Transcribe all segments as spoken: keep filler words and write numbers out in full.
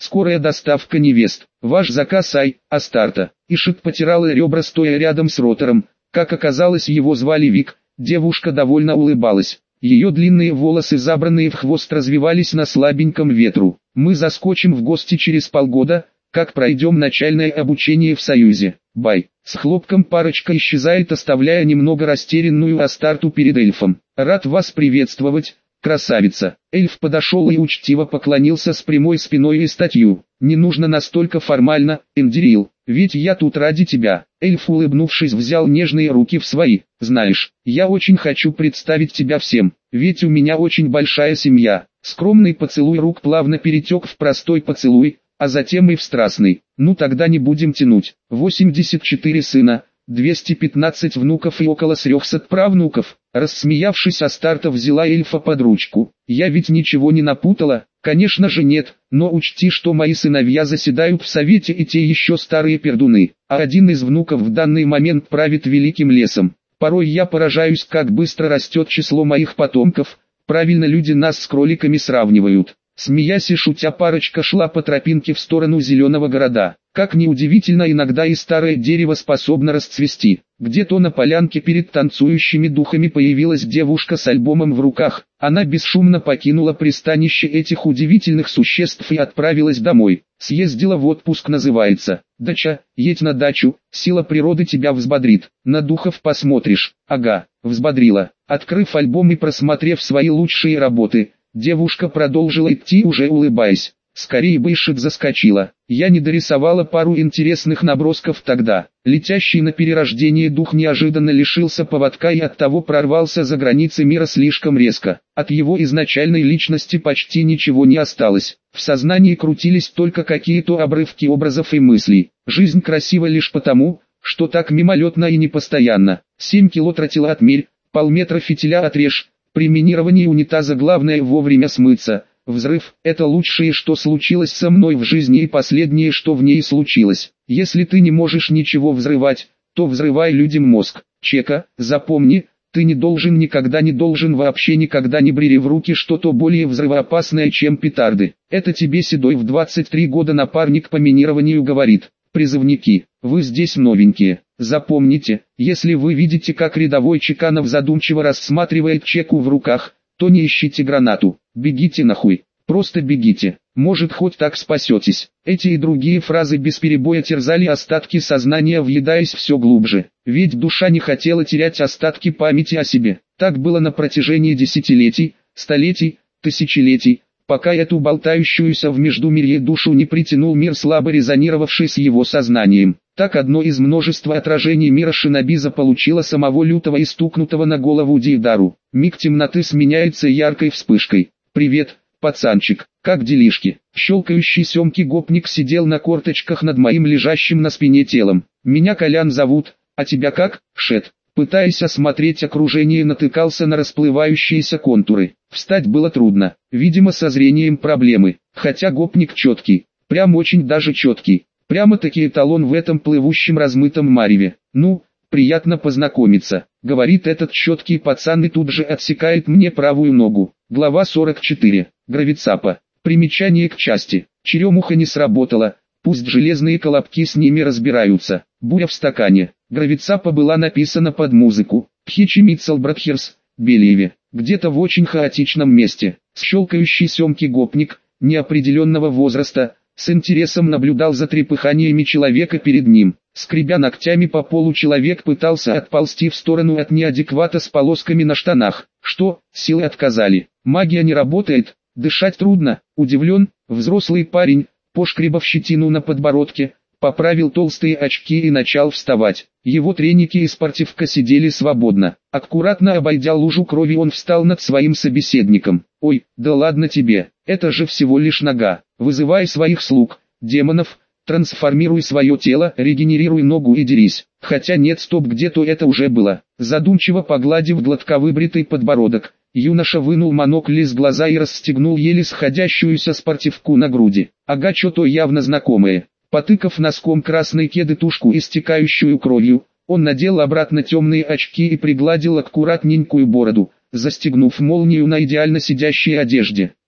Скорая доставка невест. Ваш заказ Ай, Астарта. Ишит потирала ребра, стоя рядом с Ротором. Как оказалось, его звали Вик. Девушка довольно улыбалась. Ее длинные волосы, забранные в хвост, развивались на слабеньком ветру. Мы заскочим в гости через полгода, как пройдем начальное обучение в Союзе. Бай. С хлопком парочка исчезает, оставляя немного растерянную Астарту перед эльфом. Рад вас приветствовать, красавица. Эльф подошел и учтиво поклонился с прямой спиной и статью. Не нужно настолько формально, Эндирил, ведь я тут ради тебя. Эльф, улыбнувшись, взял нежные руки в свои. Знаешь, я очень хочу представить тебя всем, ведь у меня очень большая семья. Скромный поцелуй рук плавно перетек в простой поцелуй, а затем и в страстный. Ну тогда не будем тянуть. восемьдесят четыре сына, двести пятнадцать внуков и около трехсот правнуков. Рассмеявшись, Астарта взяла эльфа под ручку. Я ведь ничего не напутала? Конечно же нет, но учти, что мои сыновья заседают в совете и те еще старые пердуны, а один из внуков в данный момент правит великим лесом. Порой я поражаюсь, как быстро растет число моих потомков. Правильно люди нас с кроликами сравнивают. Смеясь и шутя, парочка шла по тропинке в сторону зеленого города. Как ни удивительно, иногда и старое дерево способно расцвести. Где-то на полянке перед танцующими духами появилась девушка с альбомом в руках. Она бесшумно покинула пристанище этих удивительных существ и отправилась домой. Съездила в отпуск, называется. Дача, едь на дачу, сила природы тебя взбодрит. На духов посмотришь. Ага, взбодрила. Открыв альбом и просмотрев свои лучшие работы, девушка продолжила идти, уже улыбаясь. Скорее бы Ишит заскочила. Я не дорисовала пару интересных набросков тогда. Летящий на перерождение дух неожиданно лишился поводка и оттого прорвался за границы мира слишком резко. От его изначальной личности почти ничего не осталось. В сознании крутились только какие-то обрывки образов и мыслей. Жизнь красива лишь потому, что так мимолетно и непостоянно. Семь кило тротила отмерь, полметра фитиля отрежь. При минировании унитаза главное вовремя смыться. Взрыв – это лучшее, что случилось со мной в жизни, и последнее, что в ней случилось. Если ты не можешь ничего взрывать, то взрывай людям мозг. Чека, запомни, ты не должен, никогда не должен, вообще никогда не бери в руки что-то более взрывоопасное, чем петарды. Это тебе Седой в двадцать три года напарник по минированию говорит. Призывники, вы здесь новенькие. Запомните, если вы видите, как рядовой Чеканов задумчиво рассматривает чеку в руках, то не ищите гранату, бегите нахуй, просто бегите, может хоть так спасетесь. Эти и другие фразы без перебоя терзали остатки сознания, въедаясь все глубже, ведь душа не хотела терять остатки памяти о себе. Так было на протяжении десятилетий, столетий, тысячелетий, пока эту болтающуюся в междумирье душу не притянул мир, слабо резонировавший с его сознанием. Так одно из множества отражений мира шиноби заполучило самого лютого и стукнутого на голову Дейдару. Миг темноты сменяется яркой вспышкой. «Привет, пацанчик, как делишки?» Щелкающий семки гопник сидел на корточках над моим лежащим на спине телом. «Меня Колян зовут, а тебя как, Шет?» Пытаясь осмотреть окружение, натыкался на расплывающиеся контуры. Встать было трудно, видимо со зрением проблемы, хотя гопник четкий, прям очень даже четкий. Прямо-таки эталон в этом плывущем размытом мареве. «Ну, приятно познакомиться», — говорит этот четкий пацан и тут же отсекает мне правую ногу. Глава сорок четыре. Гравицапа. Примечание к части. Черемуха не сработала, пусть железные колобки с ними разбираются. Буря в стакане. Гравицапа была написана под музыку. Пхичи Митцел Братхерс, Белиеве. Где-то в очень хаотичном месте. Щелкающий семки гопник, неопределенного возраста, с интересом наблюдал за трепыханиями человека перед ним. Скребя ногтями по полу, человек пытался отползти в сторону от неадеквата с полосками на штанах. Что, силы отказали? Магия не работает? Дышать трудно? Удивлен, взрослый парень, пошкребав щетину на подбородке, поправил толстые очки и начал вставать. Его треники и спортивка сидели свободно. Аккуратно обойдя лужу крови, он встал над своим собеседником. «Ой, да ладно тебе, это же всего лишь нога. Вызывай своих слуг, демонов, трансформируй свое тело, регенерируй ногу и дерись». Хотя нет, стоп, где-то это уже было. Задумчиво погладив гладко выбритый подбородок, юноша вынул монокль из глаза и расстегнул еле сходящуюся спортивку на груди. Ага, что-то явно знакомое. Потыкав носком красной кеды тушку, истекающую кровью, он надел обратно темные очки и пригладил аккуратненькую бороду, застегнув молнию на идеально сидящей одежде.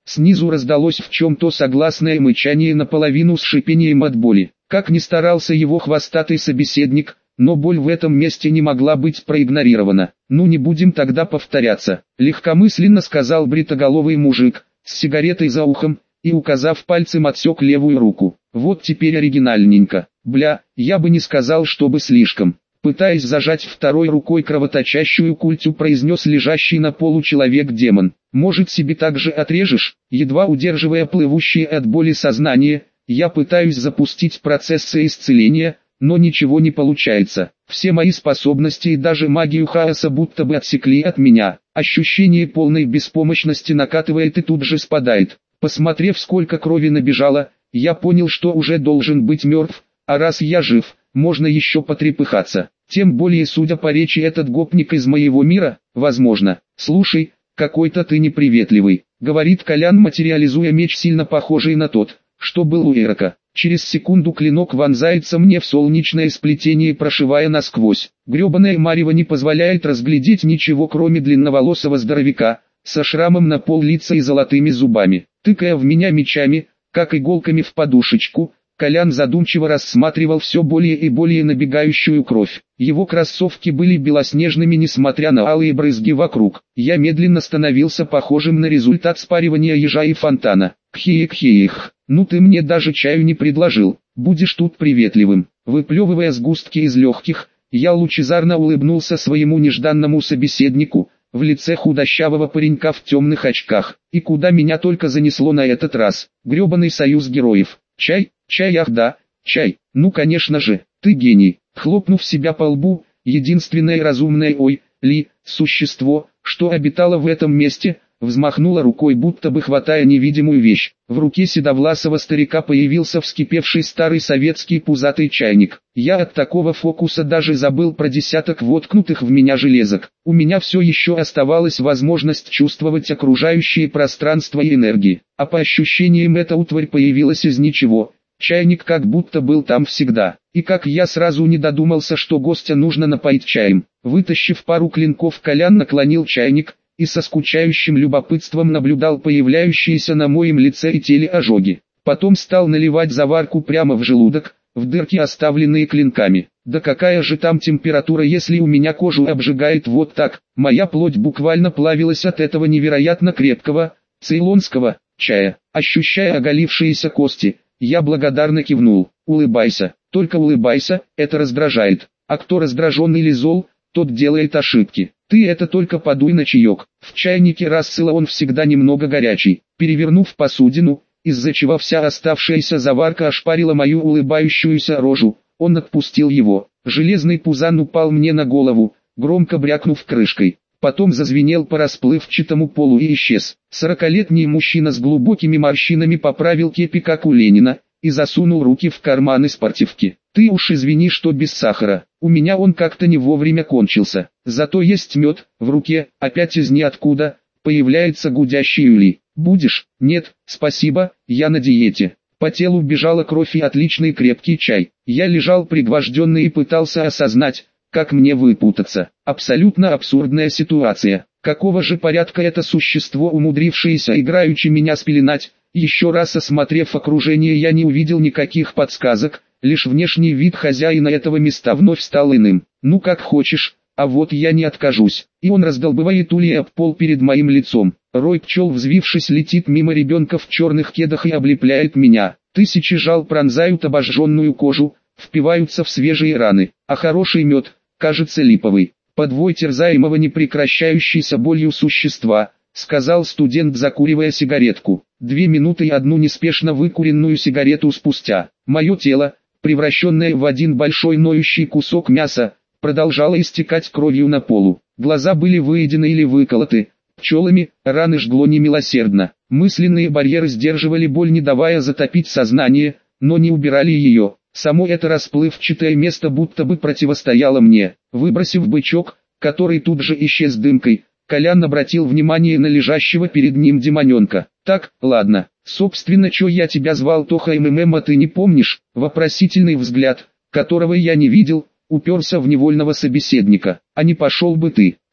Снизу раздалось в чем-то согласное мычание наполовину с шипением от боли. Как ни старался его хвостатый собеседник, но боль в этом месте не могла быть проигнорирована. «Ну не будем тогда повторяться», — легкомысленно сказал бритоголовый мужик, с сигаретой за ухом, и указав пальцем отсек левую руку. «Вот теперь оригинальненько. Бля, я бы не сказал, чтобы слишком». Пытаясь зажать второй рукой кровоточащую культю, произнес лежащий на полу человек-демон. «Может, себе так же отрежешь?» Едва удерживая плывущее от боли сознание, я пытаюсь запустить процессы исцеления, но ничего не получается. Все мои способности и даже магию хаоса будто бы отсекли от меня. Ощущение полной беспомощности накатывает и тут же спадает. Посмотрев, сколько крови набежало, я понял, что уже должен быть мертв, а раз я жив, можно еще потрепыхаться. Тем более, судя по речи, этот гопник из моего мира, возможно. «Слушай, какой-то ты неприветливый», — говорит Колян, материализуя меч, сильно похожий на тот, что был у Эрока. Через секунду клинок вонзается мне в солнечное сплетение, прошивая насквозь. Гребаное марево не позволяет разглядеть ничего, кроме длинноволосого здоровяка, со шрамом на пол лица и золотыми зубами. Тыкая в меня мечами, как иголками в подушечку, Колян задумчиво рассматривал все более и более набегающую кровь. Его кроссовки были белоснежными, несмотря на алые брызги вокруг. Я медленно становился похожим на результат спаривания ежа и фонтана. «Кхеек-хеек, ну ты мне даже чаю не предложил, будешь тут приветливым». Выплевывая сгустки из легких, я лучезарно улыбнулся своему нежданному собеседнику, в лице худощавого паренька в темных очках. И куда меня только занесло на этот раз. Гребаный союз героев. Чай, чай, ах да, чай, ну конечно же, ты гений. Хлопнув себя по лбу, единственное разумное ой, ли, существо, что обитало в этом месте, взмахнула рукой, будто бы хватая невидимую вещь. В руке седовласого старика появился вскипевший старый советский пузатый чайник. Я от такого фокуса даже забыл про десяток воткнутых в меня железок. У меня все еще оставалась возможность чувствовать окружающее пространство и энергии. А по ощущениям эта утварь появилась из ничего. Чайник как будто был там всегда. И как я сразу не додумался, что гостя нужно напоить чаем. Вытащив пару клинков, Колян наклонил чайник и со скучающим любопытством наблюдал появляющиеся на моем лице и теле ожоги. Потом стал наливать заварку прямо в желудок, в дырки, оставленные клинками. Да какая же там температура, если у меня кожу обжигает вот так? Моя плоть буквально плавилась от этого невероятно крепкого, цейлонского чая. Ощущая оголившиеся кости, я благодарно кивнул. «Улыбайся, только улыбайся, это раздражает. А кто раздражен или зол, тот делает ошибки. Ты это только подуй на чаек». В чайнике Рассела он всегда немного горячий. Перевернув посудину, из-за чего вся оставшаяся заварка ошпарила мою улыбающуюся рожу, он отпустил его. Железный пузан упал мне на голову, громко брякнув крышкой. Потом зазвенел по расплывчатому полу и исчез. Сорокалетний мужчина с глубокими морщинами поправил кепи, как у Ленина, и засунул руки в карманы спортивки. «Ты уж извини, что без сахара, у меня он как-то не вовремя кончился. Зато есть мед». В руке, опять из ниоткуда, появляется гудящий улей. «Будешь?» «Нет, спасибо, я на диете». По телу бежала кровь и отличный крепкий чай. Я лежал пригвожденный и пытался осознать, как мне выпутаться. Абсолютно абсурдная ситуация. Какого же порядка это существо, умудрившееся играючи меня спеленать? Еще раз осмотрев окружение, я не увидел никаких подсказок, лишь внешний вид хозяина этого места вновь стал иным. «Ну как хочешь, а вот я не откажусь». И он раздолбывает ульи об пол перед моим лицом. Рой пчел, взвившись, летит мимо ребенка в черных кедах и облепляет меня. Тысячи жал пронзают обожженную кожу, впиваются в свежие раны. А хороший мед, кажется, липовый. «Подвой терзаемого непрекращающейся болью существа», — сказал студент, закуривая сигаретку. Две минуты и одну неспешно выкуренную сигарету спустя. Мое тело, превращенное в один большой ноющий кусок мяса, продолжало истекать кровью на полу. Глаза были выедены или выколоты пчелами, раны жгло немилосердно. Мысленные барьеры сдерживали боль, не давая затопить сознание, но не убирали ее. Само это расплывчатое место будто бы противостояло мне. Выбросив бычок, который тут же исчез дымкой, Колян обратил внимание на лежащего перед ним демоненка. «Так, ладно, собственно, чё я тебя звал, Тоха МММ, а ты не помнишь?» Вопросительный взгляд, которого я не видел, уперся в невольного собеседника. «А не пошел бы ты?»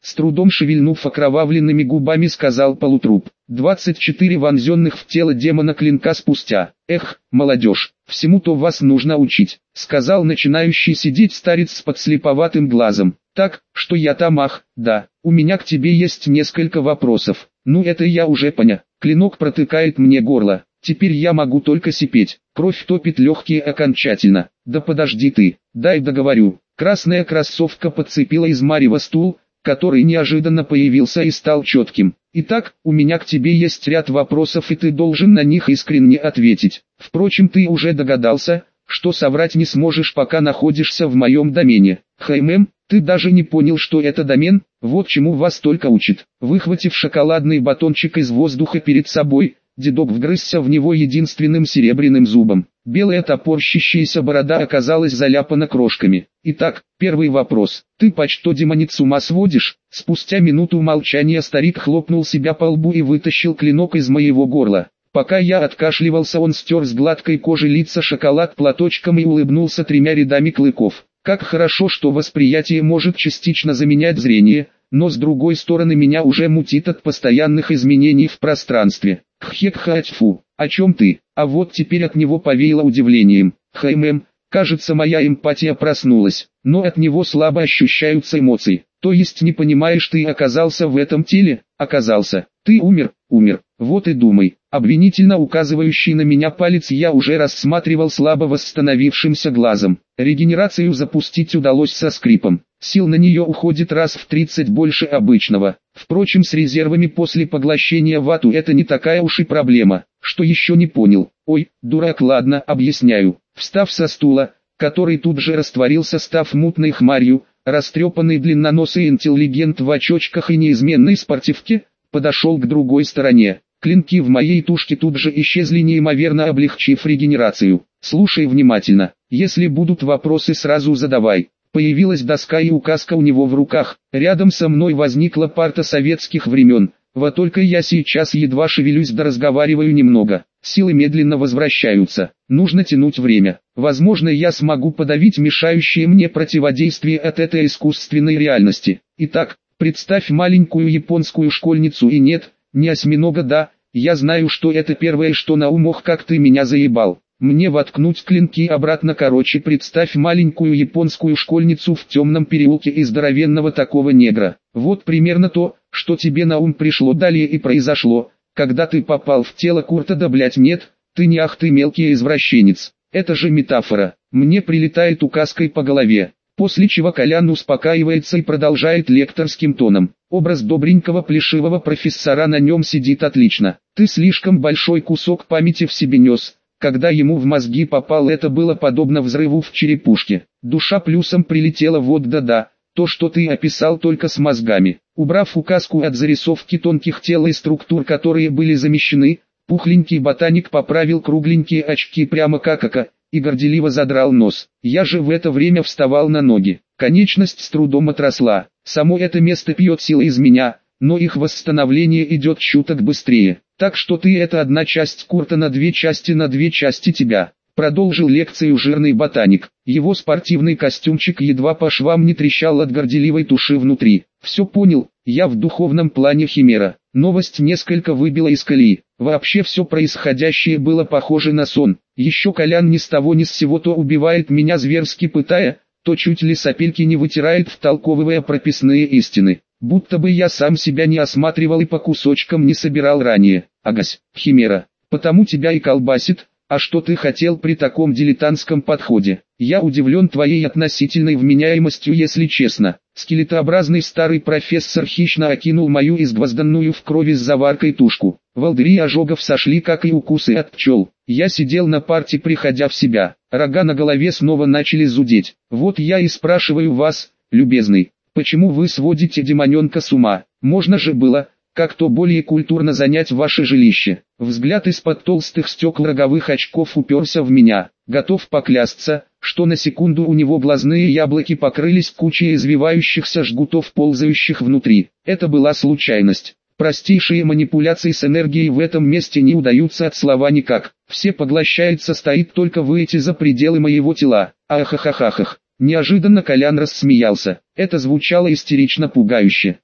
С трудом шевельнув окровавленными губами, сказал полутруп. двадцать четыре вонзенных в тело демона клинка спустя. Эх, молодежь, всему-то вас нужно учить, сказал начинающий сидеть старец с подслеповатым глазом. Так, что я там, ах, да, у меня к тебе есть несколько вопросов. Ну это я уже понял. Клинок протыкает мне горло. Теперь я могу только сипеть. Кровь топит легкие окончательно. Да подожди ты, дай договорю. Красная кроссовка подцепила из марева стул, который неожиданно появился и стал четким. Итак, у меня к тебе есть ряд вопросов, и ты должен на них искренне ответить. Впрочем, ты уже догадался, что соврать не сможешь, пока находишься в моем домене. Хаймем, ты даже не понял, что это домен? Вот чему вас только учат. Выхватив шоколадный батончик из воздуха перед собой, дедок вгрызся в него единственным серебряным зубом. Белая топорщащаяся борода оказалась заляпана крошками. Итак, первый вопрос. Ты почто демонит с ума сводишь? Спустя минуту молчания старик хлопнул себя по лбу и вытащил клинок из моего горла. Пока я откашливался, он стер с гладкой кожи лица шоколад платочком и улыбнулся тремя рядами клыков. Как хорошо, что восприятие может частично заменять зрение, но с другой стороны меня уже мутит от постоянных изменений в пространстве. Хек-ха-тьфу, о чем ты? А вот теперь от него повеяло удивлением. Хаймем, кажется, моя эмпатия проснулась, но от него слабо ощущаются эмоции. То есть не понимаешь, ты оказался в этом теле? Оказался. Ты умер, умер. Вот и думай. Обвинительно указывающий на меня палец я уже рассматривал слабо восстановившимся глазом. Регенерацию запустить удалось со скрипом. Сил на нее уходит раз в тридцать больше обычного. Впрочем, с резервами после поглощения вату это не такая уж и проблема. Что еще не понял? Ой, дурак, ладно, объясняю. Встав со стула, который тут же растворился, став мутной хмарью, растрепанный длинноносый интеллигент в очочках и неизменной спортивке, подошел к другой стороне. Клинки в моей тушке тут же исчезли, неимоверно облегчив регенерацию. Слушай внимательно, если будут вопросы, сразу задавай. Появилась доска и указка у него в руках. Рядом со мной возникла парта советских времен. Вот только я сейчас едва шевелюсь да разговариваю немного. Силы медленно возвращаются. Нужно тянуть время. Возможно, я смогу подавить мешающее мне противодействие от этой искусственной реальности. Итак, представь маленькую японскую школьницу, и нет, не осьминога, да, я знаю, что это первое, что на ум. Ох, как ты меня заебал. Мне воткнуть клинки обратно. Короче, представь маленькую японскую школьницу в темном переулке и здоровенного такого негра. Вот примерно то, что тебе на ум пришло. Далее и произошло, когда ты попал в тело Курта. Да блять, нет, ты не, ах ты мелкий извращенец. Это же метафора. Мне прилетает указкой по голове. После чего Колян успокаивается и продолжает лекторским тоном. Образ добренького плешивого профессора на нем сидит отлично. Ты слишком большой кусок памяти в себе нес. Когда ему в мозги попал, это было подобно взрыву в черепушке. Душа плюсом прилетела, вот да-да, то, что ты описал, только с мозгами. Убрав указку от зарисовки тонких тел и структур, которые были замещены, пухленький ботаник поправил кругленькие очки прямо как око, и горделиво задрал нос. Я же в это время вставал на ноги. Конечность с трудом отросла. Само это место пьет силы из меня, но их восстановление идет чуток быстрее. Так что ты — это одна часть Курта на две части на две части тебя. Продолжил лекцию жирный ботаник. Его спортивный костюмчик едва по швам не трещал от горделивой туши внутри. Все понял, я в духовном плане химера. Новость несколько выбила из колеи. Вообще все происходящее было похоже на сон. Еще Колян ни с того ни с сего то убивает меня, зверски пытая, то чуть ли сопельки не вытирает, втолковывая прописные истины. Будто бы я сам себя не осматривал и по кусочкам не собирал ранее. Агась, химера, потому тебя и колбасит. А что ты хотел при таком дилетантском подходе? Я удивлен твоей относительной вменяемостью, если честно. Скелетообразный старый профессор хищно окинул мою изгвозданную в крови с заваркой тушку. Волдыри ожогов сошли, как и укусы от пчел. Я сидел на парте, приходя в себя. Рога на голове снова начали зудеть. Вот я и спрашиваю вас, любезный, почему вы сводите демоненка с ума? Можно же было как-то более культурно занять ваше жилище. Взгляд из-под толстых стекол роговых очков уперся в меня. Готов поклясться, что на секунду у него глазные яблоки покрылись кучей извивающихся жгутов, ползающих внутри. Это была случайность. Простейшие манипуляции с энергией в этом месте не удаются от слова никак. Все поглощается, стоит только выйти за пределы моего тела. Ахахахахах. Неожиданно Колян рассмеялся. Это звучало истерично пугающе.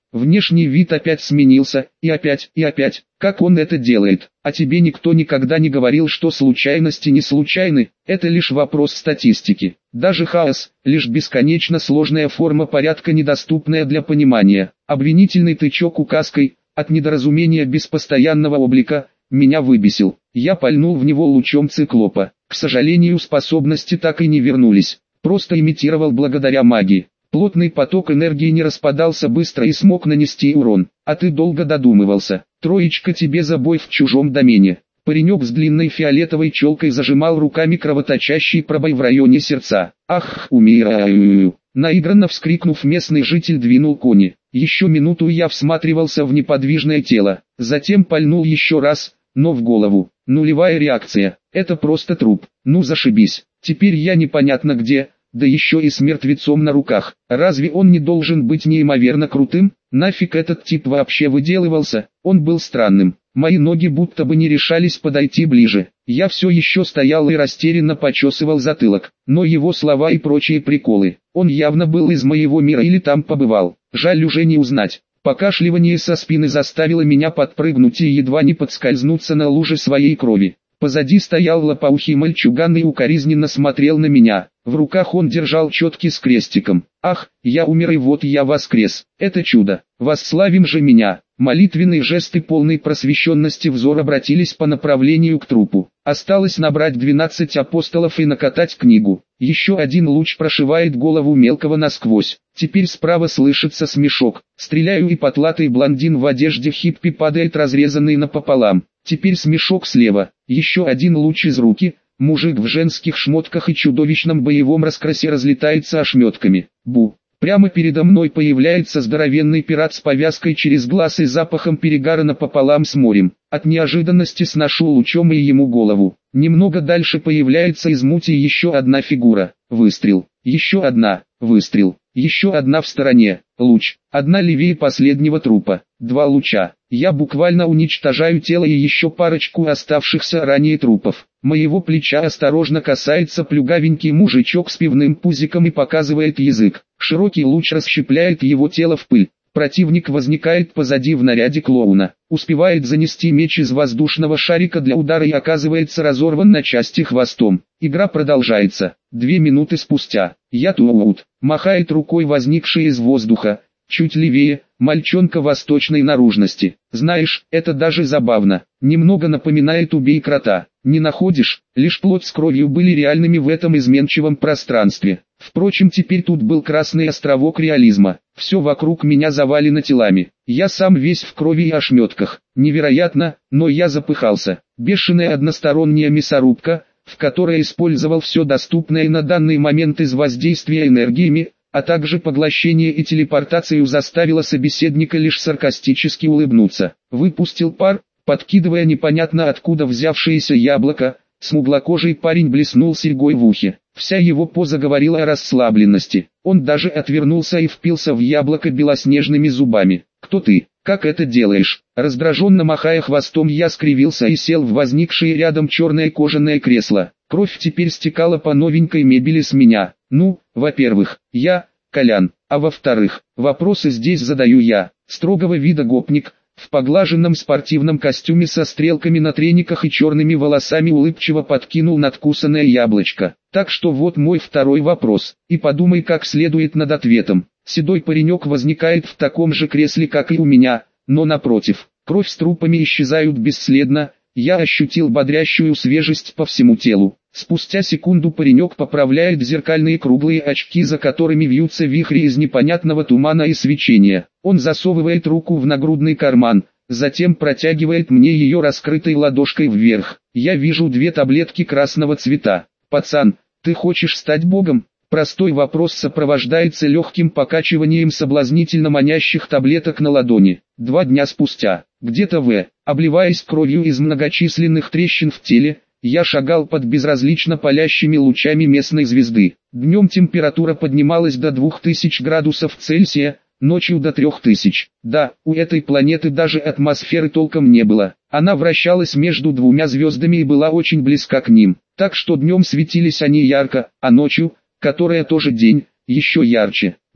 Внешний вид опять сменился, и опять, и опять. Как он это делает? А тебе никто никогда не говорил, что случайности не случайны, это лишь вопрос статистики. Даже хаос, лишь бесконечно сложная форма порядка, недоступная для понимания. Обвинительный тычок указкой, от недоразумения без постоянного облика, меня выбесил. Я пальнул в него лучом циклопа. К сожалению, способности так и не вернулись. Просто имитировал благодаря магии. Плотный поток энергии не распадался быстро и смог нанести урон. А ты долго додумывался. Троечка тебе за бой в чужом домене. Паренек с длинной фиолетовой челкой зажимал руками кровоточащий пробой в районе сердца. Ах, умираю. Наигранно вскрикнув, местный житель двинул кони. Еще минуту я всматривался в неподвижное тело. Затем пальнул еще раз, но в голову. Нулевая реакция. Это просто труп. Ну зашибись. Теперь я непонятно где, да еще и с мертвецом на руках. Разве он не должен быть неимоверно крутым? Нафиг этот тип вообще выделывался? Он был странным. Мои ноги будто бы не решались подойти ближе. Я все еще стоял и растерянно почесывал затылок. Но его слова и прочие приколы. Он явно был из моего мира или там побывал. Жаль уже не узнать. Покашливание со спины заставило меня подпрыгнуть и едва не подскользнуться на луже своей крови. Позади стоял лопоухий мальчуган и укоризненно смотрел на меня. В руках он держал четки с крестиком. Ах, я умер и вот я воскрес. Это чудо. Восславим же меня. Молитвенные жесты полной просвещенности взор обратились по направлению к трупу. Осталось набрать двенадцать апостолов и накатать книгу. Еще один луч прошивает голову мелкого насквозь. Теперь справа слышится смешок. Стреляю, и потлатый блондин в одежде хиппи падает разрезанный напополам. Теперь смешок слева. Еще один луч из руки. Мужик в женских шмотках и чудовищном боевом раскрасе разлетается ошметками. Бу. Прямо передо мной появляется здоровенный пират с повязкой через глаз и запахом перегара напополам с морем. От неожиданности сношу лучом и ему голову. Немного дальше появляется из мути еще одна фигура. Выстрел. Еще одна. Выстрел. Еще одна в стороне. Луч. Одна левее последнего трупа. Два луча. Я буквально уничтожаю тело и еще парочку оставшихся ранее трупов. Моего плеча осторожно касается плюгавенький мужичок с пивным пузиком и показывает язык. Широкий луч расщепляет его тело в пыль. Противник возникает позади в наряде клоуна. Успевает занести меч из воздушного шарика для удара и оказывается разорван на части хвостом. Игра продолжается. Две минуты спустя. Я тут. Махает рукой возникший из воздуха. Чуть левее, мальчонка восточной наружности. Знаешь, это даже забавно. Немного напоминает «Убей крота». Не находишь? Лишь плоть с кровью были реальными в этом изменчивом пространстве. Впрочем, теперь тут был красный островок реализма. Все вокруг меня завалено телами. Я сам весь в крови и ошметках. Невероятно, но я запыхался. Бешеная односторонняя мясорубка, в которой использовал все доступное на данный момент из воздействия энергиями, а также поглощение и телепортацию, заставило собеседника лишь саркастически улыбнуться. Выпустил пар, подкидывая непонятно откуда взявшееся яблоко. Смуглокожий парень блеснул серьгой в ухе. Вся его поза говорила о расслабленности. Он даже отвернулся и впился в яблоко белоснежными зубами. «Кто ты? Как это делаешь?» Раздраженно махая хвостом, я скривился и сел в возникшее рядом черное кожаное кресло. Кровь теперь стекала по новенькой мебели с меня. Ну, во-первых, я, Колян, а во-вторых, вопросы здесь задаю я, строгого вида гопник, в поглаженном спортивном костюме со стрелками на трениках и черными волосами улыбчиво подкинул надкусанное яблочко. Так что вот мой второй вопрос, и подумай как следует над ответом. Седой паренек возникает в таком же кресле, как и у меня, но напротив, кровь с трупами исчезают бесследно. Я ощутил бодрящую свежесть по всему телу. Спустя секунду паренек поправляет зеркальные круглые очки, за которыми вьются вихри из непонятного тумана и свечения. Он засовывает руку в нагрудный карман, затем протягивает мне ее раскрытой ладошкой вверх. Я вижу две таблетки красного цвета. «Пацан, ты хочешь стать богом?» Простой вопрос сопровождается легким покачиванием соблазнительно манящих таблеток на ладони. Два дня спустя, где-то в, обливаясь кровью из многочисленных трещин в теле, я шагал под безразлично палящими лучами местной звезды. Днем температура поднималась до двух тысяч градусов Цельсия, ночью до трех тысяч. Да, у этой планеты даже атмосферы толком не было. Она вращалась между двумя звездами и была очень близка к ним. Так что днем светились они ярко, а ночью, которая тоже день, еще ярче.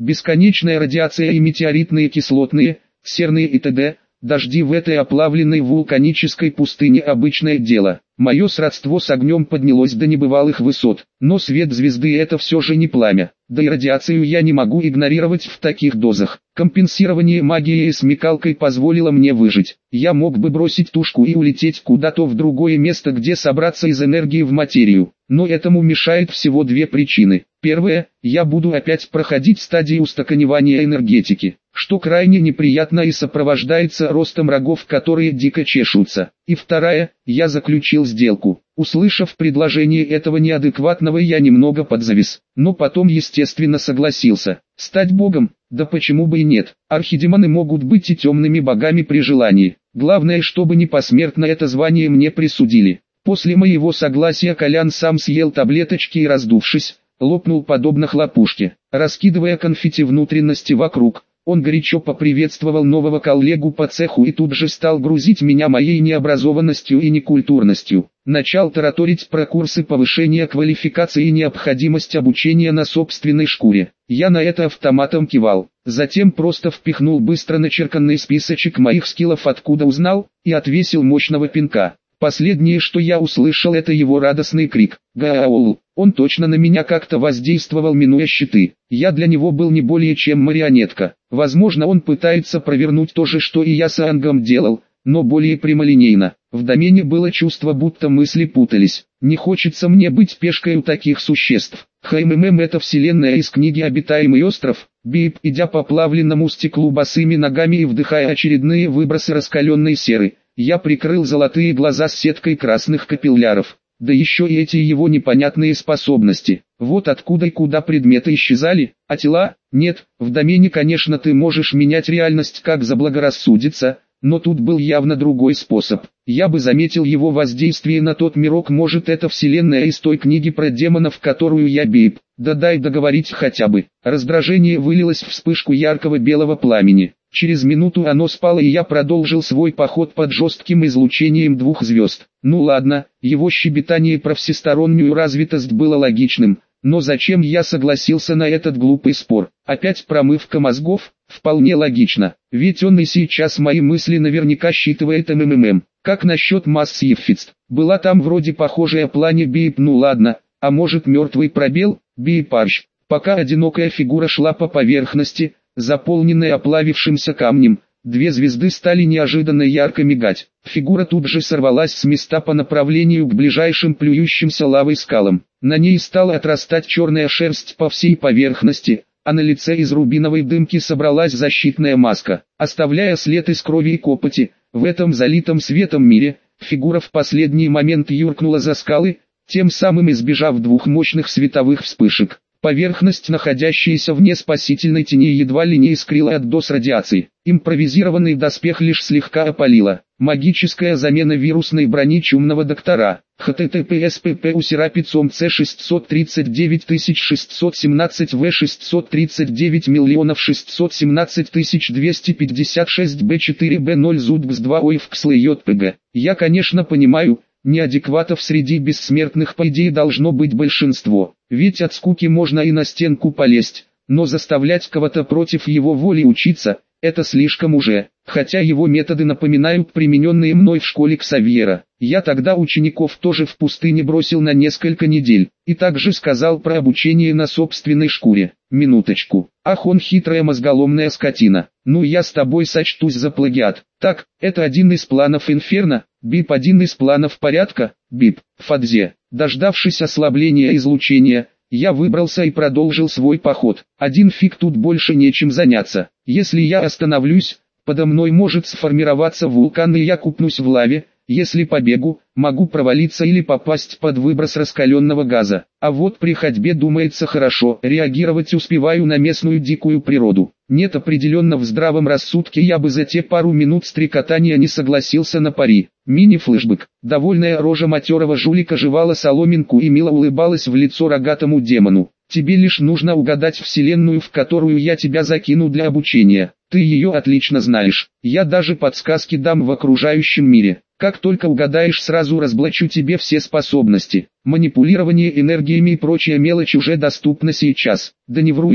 Бесконечная радиация и метеоритные кислотные, серные и т.д. Дожди в этой оплавленной вулканической пустыне обычное дело. Мое сродство с огнем поднялось до небывалых высот, но свет звезды это все же не пламя, да и радиацию я не могу игнорировать в таких дозах. Компенсирование магией и смекалкой позволило мне выжить. Я мог бы бросить тушку и улететь куда-то в другое место, где собраться из энергии в материю, но этому мешает всего две причины. Первая, я буду опять проходить стадии устаканивания энергетики, что крайне неприятно и сопровождается ростом рогов, которые дико чешутся. И вторая, я заключил сделку. Услышав предложение этого неадекватного, я немного подзавис, но потом естественно согласился. Стать богом? Да почему бы и нет? Архидемоны могут быть и темными богами при желании. Главное, чтобы не посмертно это звание мне присудили. После моего согласия Колян сам съел таблеточки и, раздувшись, лопнул подобно хлопушке, раскидывая конфетти внутренности вокруг. Он горячо поприветствовал нового коллегу по цеху и тут же стал грузить меня моей необразованностью и некультурностью. Начал тараторить про курсы повышения квалификации и необходимость обучения на собственной шкуре. Я на это автоматом кивал. Затем просто впихнул быстро начерканный списочек моих скиллов, откуда узнал, и отвесил мощного пинка. Последнее, что я услышал, это его радостный крик. «Гаул!» Он точно на меня как-то воздействовал, минуя щиты. Я для него был не более чем марионетка. Возможно, он пытается провернуть то же, что и я с Ангом делал, но более прямолинейно. В домене было чувство, будто мысли путались. Не хочется мне быть пешкой у таких существ. ХММ — это вселенная из книги «Обитаемый остров». Бип, идя по плавленному стеклу босыми ногами и вдыхая очередные выбросы раскаленной серы, я прикрыл золотые глаза с сеткой красных капилляров. Да еще и эти его непонятные способности. Вот откуда и куда предметы исчезали, а тела? Нет, в домене, конечно, ты можешь менять реальность как заблагорассудится, но тут был явно другой способ. Я бы заметил его воздействие на тот мирок, может это вселенная из той книги про демонов, которую я бип. Да дай договорить хотя бы. Раздражение вылилось в вспышку яркого белого пламени. Через минуту оно спало, и я продолжил свой поход под жестким излучением двух звезд. Ну ладно, его щебетание про всестороннюю развитость было логичным, но зачем я согласился на этот глупый спор? Опять промывка мозгов? Вполне логично, ведь он и сейчас мои мысли наверняка считывает МММ. Как насчет Massive Fist? Была там вроде похожая плане бип, ну ладно, а может мертвый пробел? Бип-арч. Пока одинокая фигура шла по поверхности, заполненной оплавившимся камнем, две звезды стали неожиданно ярко мигать. Фигура тут же сорвалась с места по направлению к ближайшим плюющимся лавой скалам. На ней стала отрастать черная шерсть по всей поверхности, а на лице из рубиновой дымки собралась защитная маска. Оставляя след из крови и копоти, в этом залитом светом мире, фигура в последний момент юркнула за скалы, тем самым избежав двух мощных световых вспышек. Поверхность, находящаяся вне спасительной тени, едва ли не искрила от доз радиации. Импровизированный доспех лишь слегка опалило. Магическая замена вирусной брони чумного доктора. эйч ти ти пи эс пи пи шестьсот тридцать девять тысяч шестьсот семнадцать вэ шестьсот тридцать девять миллионов шестьсот семнадцать тысяч двести пятьдесят шесть бэ четыре бэ ноль зудбс два ойфкслы йпг. Я, конечно, понимаю, неадекватов среди бессмертных по идее должно быть большинство. Ведь от скуки можно и на стенку полезть, но заставлять кого-то против его воли учиться – это слишком уже. Хотя его методы напоминают примененные мной в школе Ксавьера. Я тогда учеников тоже в пустыне бросил на несколько недель, и также сказал про обучение на собственной шкуре. Минуточку. Ах, он хитрая мозголомная скотина. Ну я с тобой сочтусь за плагиат. Так, это один из планов Инферно, бип один из планов порядка, бип, Фадзе. Дождавшись ослабления излучения, я выбрался и продолжил свой поход. Один фиг, тут больше нечем заняться. Если я остановлюсь, подо мной может сформироваться вулкан, и я купнусь в лаве. Если побегу, могу провалиться или попасть под выброс раскаленного газа. А вот при ходьбе думается хорошо, реагировать успеваю на местную дикую природу. Нет, определенно в здравом рассудке я бы за те пару минут стрекотания не согласился на пари. Мини-флешбэк. Довольная рожа матерого жулика жевала соломинку и мило улыбалась в лицо рогатому демону. Тебе лишь нужно угадать вселенную, в которую я тебя закину для обучения. Ты ее отлично знаешь. Я даже подсказки дам в окружающем мире. Как только угадаешь, сразу разблачу тебе все способности. Манипулирование энергиями и прочая мелочь уже доступна сейчас. Да не вру я.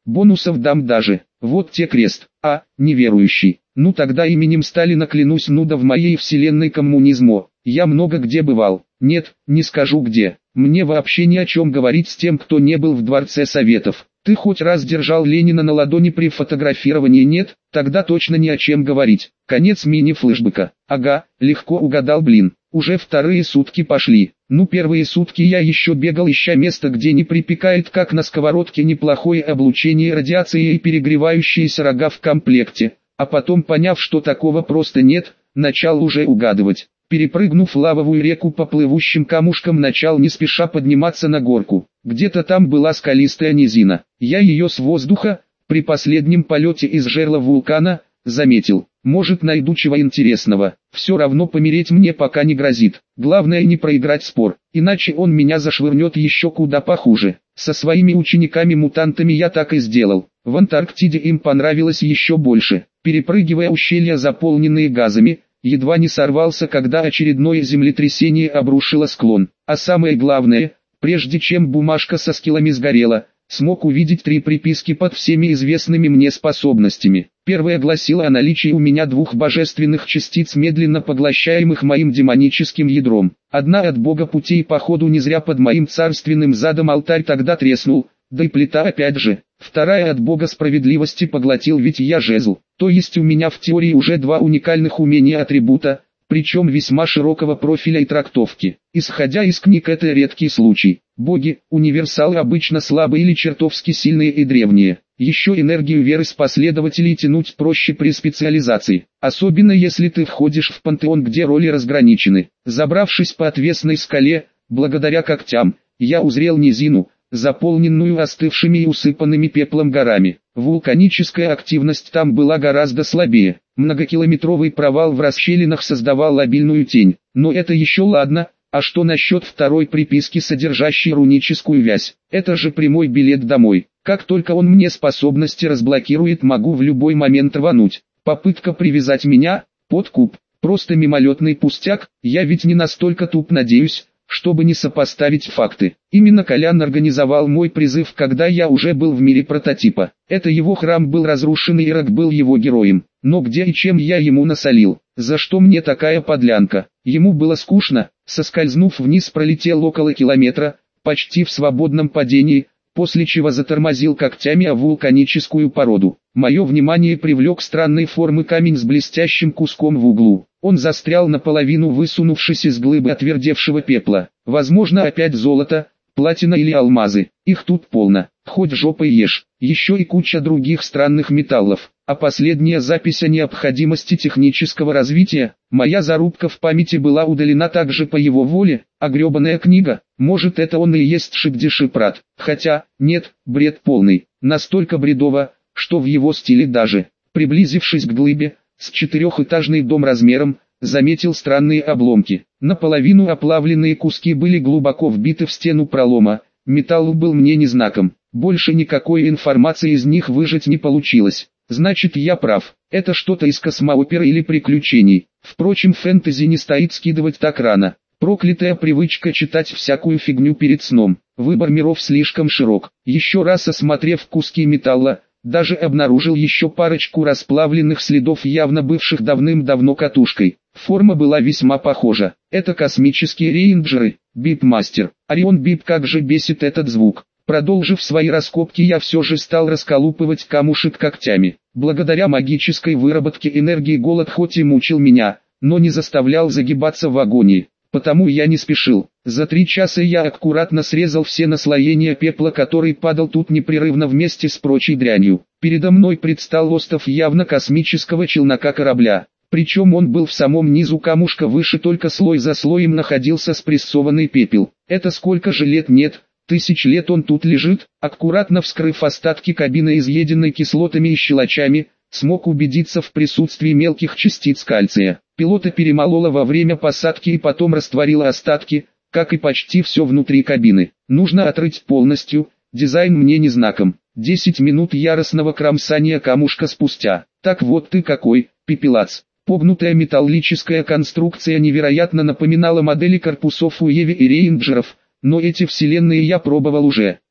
Бонусов дам даже. Вот те крест. А, неверующий. Ну тогда именем Сталина клянусь, нуда в моей вселенной коммунизму. Я много где бывал. Нет, не скажу где. Мне вообще ни о чем говорить с тем, кто не был в Дворце Советов. Ты хоть раз держал Ленина на ладони при фотографировании? Нет? Тогда точно ни о чем говорить. Конец мини-флешбека. Ага, легко угадал, блин. Уже вторые сутки пошли. Ну, первые сутки я еще бегал, ища место, где не припекает, как на сковородке, неплохое облучение радиации и перегревающиеся рога в комплекте. А потом, поняв, что такого просто нет, начал уже угадывать. Перепрыгнув лавовую реку по плывущим камушкам, начал не спеша подниматься на горку. Где-то там была скалистая низина. Я ее с воздуха, при последнем полете из жерла вулкана, заметил. Может, найду чего интересного. Все равно помереть мне пока не грозит. Главное не проиграть спор, иначе он меня зашвырнет еще куда похуже. Со своими учениками-мутантами я так и сделал. В Антарктиде им понравилось еще больше. Перепрыгивая ущелья, заполненные газами, едва не сорвался, когда очередное землетрясение обрушило склон. А самое главное, прежде чем бумажка со скиллами сгорела, смог увидеть три приписки под всеми известными мне способностями. Первая гласила о наличии у меня двух божественных частиц, медленно поглощаемых моим демоническим ядром. Одна от бога путей, походу не зря под моим царственным задом алтарь тогда треснул, да и плита опять же. Вторая от бога справедливости, поглотил ведь я жезл. То есть у меня в теории уже два уникальных умения атрибута, причем весьма широкого профиля и трактовки. Исходя из книг, это редкий случай. Боги, универсалы, обычно слабые или чертовски сильные и древние. Еще энергию веры с последователей тянуть проще при специализации. Особенно если ты входишь в пантеон, где роли разграничены. Забравшись по отвесной скале, благодаря когтям, я узрел низину, заполненную остывшими и усыпанными пеплом горами. Вулканическая активность там была гораздо слабее. Многокилометровый провал в расщелинах создавал лобильную тень. Но это еще ладно, а что насчет второй приписки, содержащей руническую вязь? Это же прямой билет домой. Как только он мне способности разблокирует, могу в любой момент рвануть. Попытка привязать меня, подкуп, просто мимолетный пустяк, я ведь не настолько туп, надеюсь, чтобы не сопоставить факты. Именно Колян организовал мой призыв, когда я уже был в мире прототипа. Это его храм был разрушен, и Ирак был его героем. Но где и чем я ему насолил? За что мне такая подлянка? Ему было скучно. Соскользнув вниз, пролетел около километра, почти в свободном падении, после чего затормозил когтями о вулканическую породу. Мое внимание привлек странной формы камень с блестящим куском в углу. Он застрял наполовину, высунувшись из глыбы отвердевшего пепла. Возможно, опять золото, платина или алмазы. Их тут полно. Хоть жопой ешь. Еще и куча других странных металлов. А последняя запись о необходимости технического развития, моя зарубка в памяти была удалена также по его воле, а гребаная книга, может, это он и есть Шигди-Шипрат. Хотя, нет, бред полный. Настолько бредово, что в его стиле даже. Приблизившись к глыбе, с четырехэтажный дом размером, заметил странные обломки. Наполовину оплавленные куски были глубоко вбиты в стену пролома. Металл был мне не знаком. Больше никакой информации из них выжать не получилось. Значит, я прав. Это что-то из космооперы или приключений. Впрочем, фэнтези не стоит скидывать так рано. Проклятая привычка читать всякую фигню перед сном. Выбор миров слишком широк. Еще раз осмотрев куски металла, даже обнаружил еще парочку расплавленных следов, явно бывших давным-давно катушкой. Форма была весьма похожа. Это космические рейнджеры, Бипмастер. Орион Бип, как же бесит этот звук. Продолжив свои раскопки, я все же стал расколупывать камушек когтями. Благодаря магической выработке энергии голод хоть и мучил меня, но не заставлял загибаться в агонии. Потому я не спешил. За три часа я аккуратно срезал все наслоения пепла, который падал тут непрерывно вместе с прочей дрянью. Передо мной предстал остов явно космического челнока корабля. Причем он был в самом низу камушка, выше только слой за слоем находился спрессованный пепел. Это сколько же лет нет? Тысяч лет он тут лежит. Аккуратно вскрыв остатки кабины, изъеденной кислотами и щелочами, смог убедиться в присутствии мелких частиц кальция. Пилота перемололо во время посадки и потом растворило остатки, как и почти все внутри кабины. Нужно отрыть полностью, дизайн мне не знаком. Десять минут яростного кромсания камушка спустя. Так вот ты какой, пепелац. Погнутая металлическая конструкция невероятно напоминала модели корпусов у Еви и рейнджеров, но эти вселенные я пробовал уже.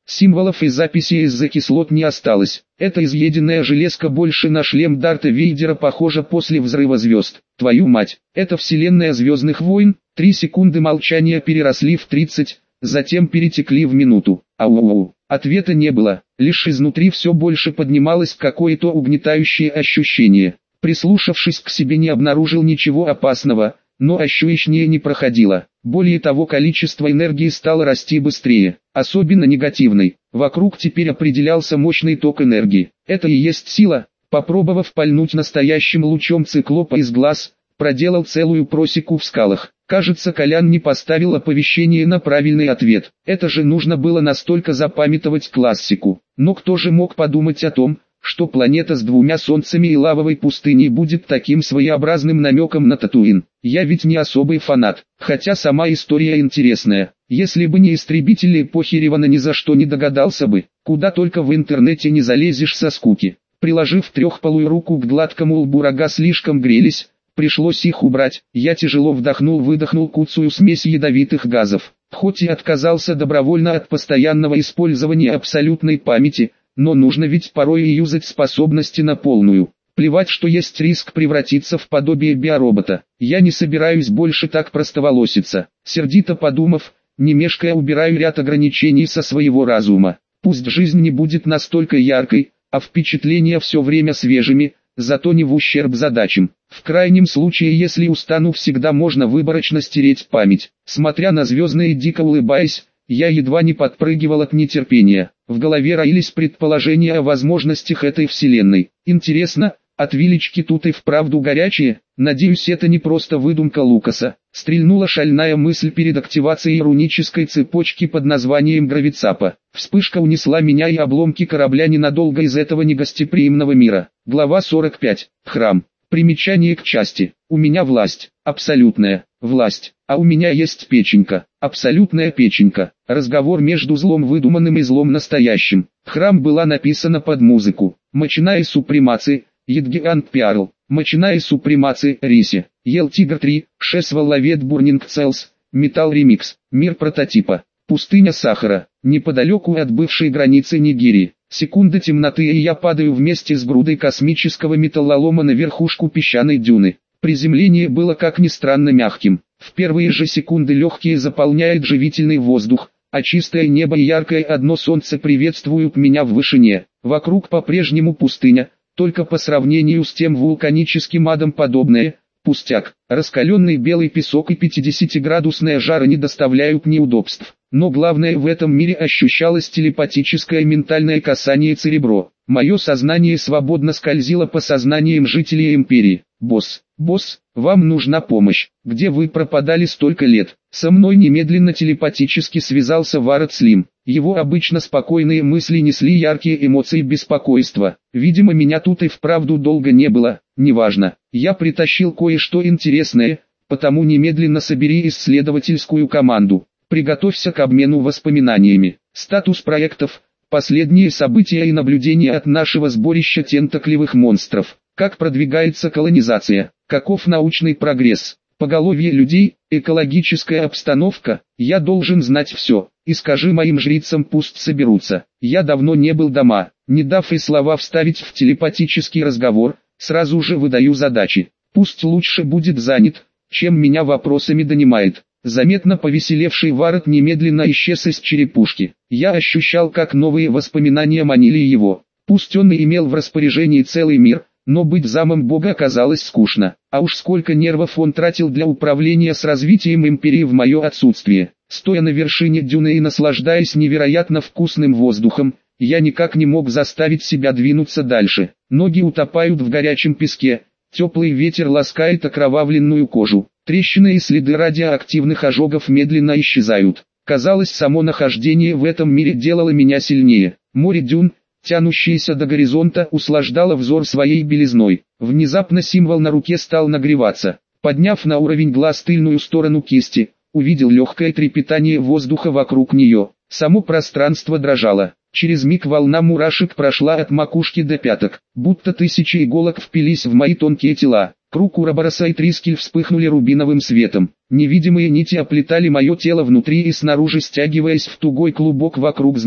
Символов и записей из-за кислот не осталось. Эта изъеденная железка больше на шлем Дарта Вейдера похожа после взрыва звезд. Твою мать, это вселенная Звездных войн. Три секунды молчания переросли в тридцать, затем перетекли в минуту. Ау-ау. Ответа не было, лишь изнутри все больше поднималось какое-то угнетающее ощущение. Прислушавшись к себе, не обнаружил ничего опасного, но ощущение не проходило. Более того, количество энергии стало расти быстрее, особенно негативной. Вокруг теперь определялся мощный ток энергии. Это и есть сила. Попробовав пальнуть настоящим лучом циклопа из глаз, проделал целую просеку в скалах. Кажется, Колян не поставил оповещение на правильный ответ. Это же нужно было настолько запамятовать классику. Но кто же мог подумать о том, что планета с двумя солнцами и лавовой пустыней будет таким своеобразным намеком на Татуин. Я ведь не особый фанат, хотя сама история интересная. Если бы не истребители эпохи Ревана, ни за что не догадался бы, куда только в интернете не залезешь со скуки. Приложив трехпалую руку к гладкому лбу, рога слишком грелись, пришлось их убрать. Я тяжело вдохнул-выдохнул куцую смесь ядовитых газов. Хоть и отказался добровольно от постоянного использования абсолютной памяти, но нужно ведь порой и юзать способности на полную. Плевать, что есть риск превратиться в подобие биоробота. Я не собираюсь больше так простоволоситься. Сердито подумав, не мешкая убираю ряд ограничений со своего разума. Пусть жизнь не будет настолько яркой, а впечатления все время свежими, зато не в ущерб задачам. В крайнем случае, если устану, всегда можно выборочно стереть память. Смотря на звездные, дико улыбаясь, я едва не подпрыгивал от нетерпения. В голове роились предположения о возможностях этой вселенной. Интересно, отвилечки тут и вправду горячие? Надеюсь, это не просто выдумка Лукаса. Стрельнула шальная мысль перед активацией рунической цепочки под названием Гравицапа. Вспышка унесла меня и обломки корабля ненадолго из этого негостеприимного мира. Глава сорок пять. Храм. Примечание к части. У меня власть. Абсолютная власть. А у меня есть печенька. Абсолютная печенька. Разговор между злом выдуманным и злом настоящим. Храм была написана под музыку. Мочная супремации. Едгиант Пиарл. Мочная супремации. Риси. Ел Тигр три. Шес Валлавет Бурнинг Целс. Металл Ремикс. Мир прототипа. Пустыня сахара. Неподалеку от бывшей границы Нигерии. Секунда темноты, и я падаю вместе с грудой космического металлолома на верхушку песчаной дюны. Приземление было, как ни странно, мягким. В первые же секунды легкие заполняет живительный воздух, а чистое небо и яркое одно солнце приветствуют меня в вышине. Вокруг по-прежнему пустыня, только по сравнению с тем вулканическим адом подобное – пустяк. Раскаленный белый песок и пятидесятиградусная жара не доставляют неудобств. Но главное, в этом мире ощущалось телепатическое ментальное касание церебро. Мое сознание свободно скользило по сознаниям жителей Империи. «Босс, босс, вам нужна помощь. Где вы пропадали столько лет?» Со мной немедленно телепатически связался Варат Слим. Его обычно спокойные мысли несли яркие эмоции беспокойства. Видимо, меня тут и вправду долго не было. Неважно. Я притащил кое-что интересное, потому немедленно собери исследовательскую команду. Приготовься к обмену воспоминаниями. Статус проектов, последние события и наблюдения от нашего сборища тентаклевых монстров. Как продвигается колонизация, каков научный прогресс, поголовье людей, экологическая обстановка. Я должен знать все. И скажи моим жрицам, пусть соберутся. Я давно не был дома. Не дав и слова вставить в телепатический разговор, сразу же выдаю задачи. Пусть лучше будет занят, чем меня вопросами донимает. Заметно повеселевший Варат немедленно исчез из черепушки. Я ощущал, как новые воспоминания манили его. Пусть он и имел в распоряжении целый мир, но быть замом бога оказалось скучно. А уж сколько нервов он тратил для управления с развитием империи в мое отсутствие. Стоя на вершине дюны и наслаждаясь невероятно вкусным воздухом, я никак не мог заставить себя двинуться дальше. Ноги утопают в горячем песке, теплый ветер ласкает окровавленную кожу. Трещины и следы радиоактивных ожогов медленно исчезают. Казалось, само нахождение в этом мире делало меня сильнее. Море дюн, тянущееся до горизонта, услаждало взор своей белизной. Внезапно символ на руке стал нагреваться. Подняв на уровень глаз тыльную сторону кисти, увидел легкое трепетание воздуха вокруг нее. Само пространство дрожало. Через миг волна мурашек прошла от макушки до пяток, будто тысячи иголок впились в мои тонкие тела. Круг Урабороса и Трискель вспыхнули рубиновым светом. Невидимые нити оплетали мое тело внутри и снаружи, стягиваясь в тугой клубок вокруг знака.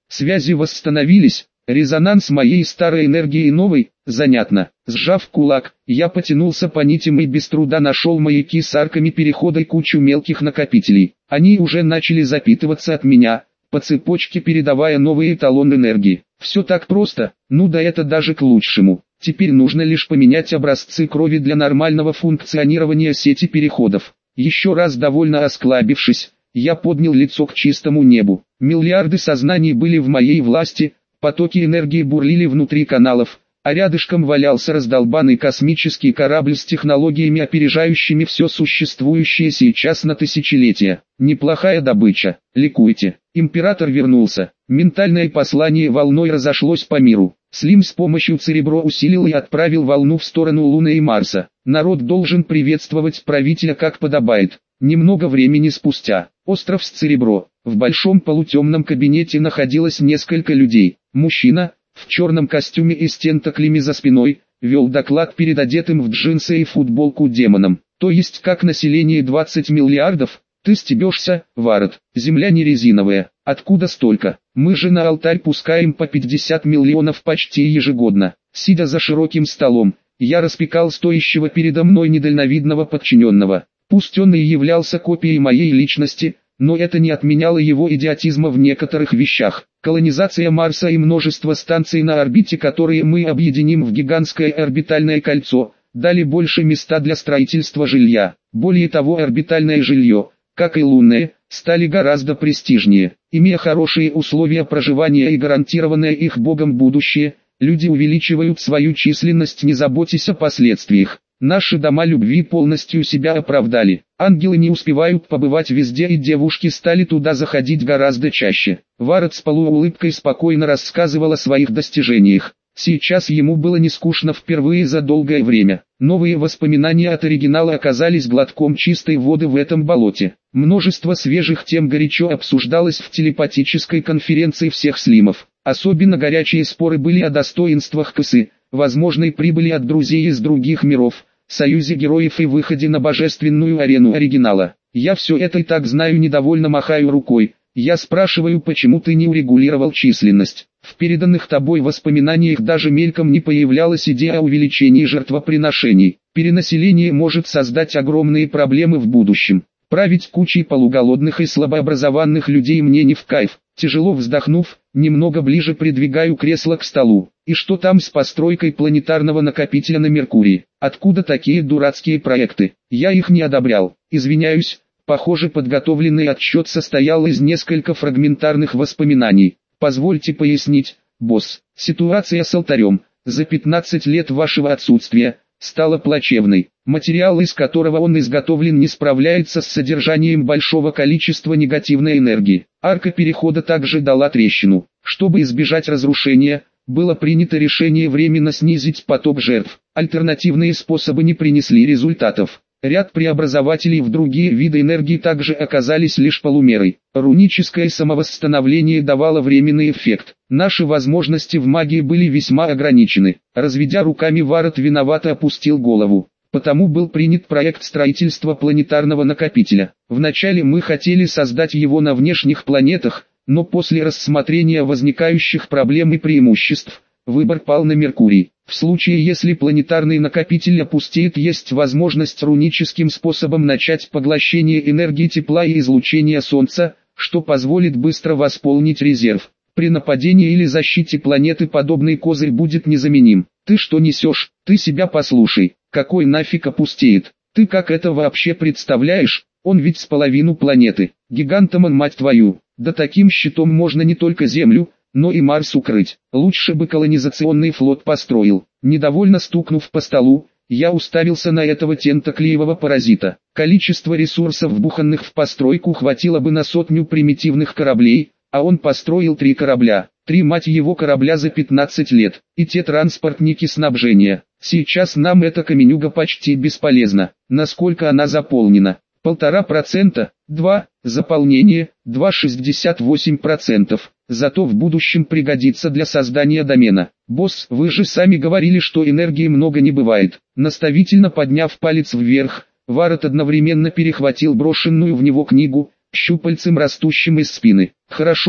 Связи восстановились, резонанс моей старой энергии и новой, занятно. Сжав кулак, я потянулся по нитям и без труда нашел маяки с арками перехода и кучу мелких накопителей. Они уже начали запитываться от меня, по цепочке передавая новый эталон энергии. Все так просто, ну да это даже к лучшему. Теперь нужно лишь поменять образцы крови для нормального функционирования сети переходов. Еще раз довольно осклабившись, я поднял лицо к чистому небу. Миллиарды сознаний были в моей власти, потоки энергии бурлили внутри каналов, а рядышком валялся раздолбанный космический корабль с технологиями, опережающими все существующее сейчас на тысячелетия. Неплохая добыча, ликуйте. Император вернулся. Ментальное послание волной разошлось по миру. Слим с помощью Церебро усилил и отправил волну в сторону Луны и Марса. Народ должен приветствовать правителя как подобает. Немного времени спустя. Остров с Церебро. В большом полутемном кабинете находилось несколько людей. Мужчина, в черном костюме и с тентаклями за спиной, вел доклад перед одетым в джинсы и футболку демоном. То есть как население двадцать миллиардов? Ты стебешься, Варет, земля не резиновая, откуда столько? Мы же на алтарь пускаем по пятьдесят миллионов почти ежегодно. Сидя за широким столом, я распекал стоящего передо мной недальновидного подчиненного. Пусть он и являлся копией моей личности, но это не отменяло его идиотизма в некоторых вещах. Колонизация Марса и множество станций на орбите, которые мы объединим в гигантское орбитальное кольцо, дали больше места для строительства жилья. Более того, орбитальное жилье, как и лунные, стали гораздо престижнее. Имея хорошие условия проживания и гарантированное их Богом будущее, люди увеличивают свою численность, не заботясь о последствиях. Наши дома любви полностью себя оправдали. Ангелы не успевают побывать везде, и девушки стали туда заходить гораздо чаще. Варет с полуулыбкой спокойно рассказывал о своих достижениях. Сейчас ему было не скучно впервые за долгое время. Новые воспоминания от оригинала оказались глотком чистой воды в этом болоте. Множество свежих тем горячо обсуждалось в телепатической конференции всех слимов. Особенно горячие споры были о достоинствах КСы, возможной прибыли от друзей из других миров, союзе героев и выходе на божественную арену оригинала. Я все это и так знаю, недовольно махаю рукой. Я спрашиваю, почему ты не урегулировал численность? В переданных тобой воспоминаниях даже мельком не появлялась идея о увеличении жертвоприношений. Перенаселение может создать огромные проблемы в будущем. Править кучей полуголодных и слабообразованных людей мне не в кайф. Тяжело вздохнув, немного ближе придвигаю кресло к столу. И что там с постройкой планетарного накопителя на Меркурии? Откуда такие дурацкие проекты? Я их не одобрял. Извиняюсь, похоже, подготовленный отчет состоял из нескольких фрагментарных воспоминаний. Позвольте пояснить, босс. Ситуация с алтарем, за пятнадцать лет вашего отсутствия, стала плачевной. Материал, из которого он изготовлен, не справляется с содержанием большого количества негативной энергии. Арка перехода также дала трещину. Чтобы избежать разрушения, было принято решение временно снизить поток жертв. Альтернативные способы не принесли результатов. Ряд преобразователей в другие виды энергии также оказались лишь полумерой. Руническое самовосстановление давало временный эффект. Наши возможности в магии были весьма ограничены. Разведя руками, Варет виновато опустил голову. Потому был принят проект строительства планетарного накопителя. Вначале мы хотели создать его на внешних планетах, но после рассмотрения возникающих проблем и преимуществ, выбор пал на Меркурий. В случае, если планетарный накопитель опустеет, есть возможность руническим способом начать поглощение энергии тепла и излучения Солнца, что позволит быстро восполнить резерв. При нападении или защите планеты подобный козырь будет незаменим. Ты что несешь? Ты себя послушай. Какой нафиг опустеет? Ты как это вообще представляешь? Он ведь с половину планеты. Гигантом он, мать твою. Да таким щитом можно не только Землю, но и Марс укрыть. Лучше бы колонизационный флот построил. Недовольно стукнув по столу, я уставился на этого тентаклеевого паразита. Количество ресурсов, вбуханных в постройку, хватило бы на сотню примитивных кораблей, а он построил три корабля. Три, мать его, корабля за пятнадцать лет. И те транспортники снабжения. Сейчас нам эта каменюга почти бесполезна. Насколько она заполнена? Полтора процента. Два. Заполнение. два целых шестьдесят восемь сотых процента. Зато в будущем пригодится для создания домена. Босс, вы же сами говорили, что энергии много не бывает. Наставительно подняв палец вверх, Варет одновременно перехватил брошенную в него книгу, щупальцем растущим из спины. Хорошо,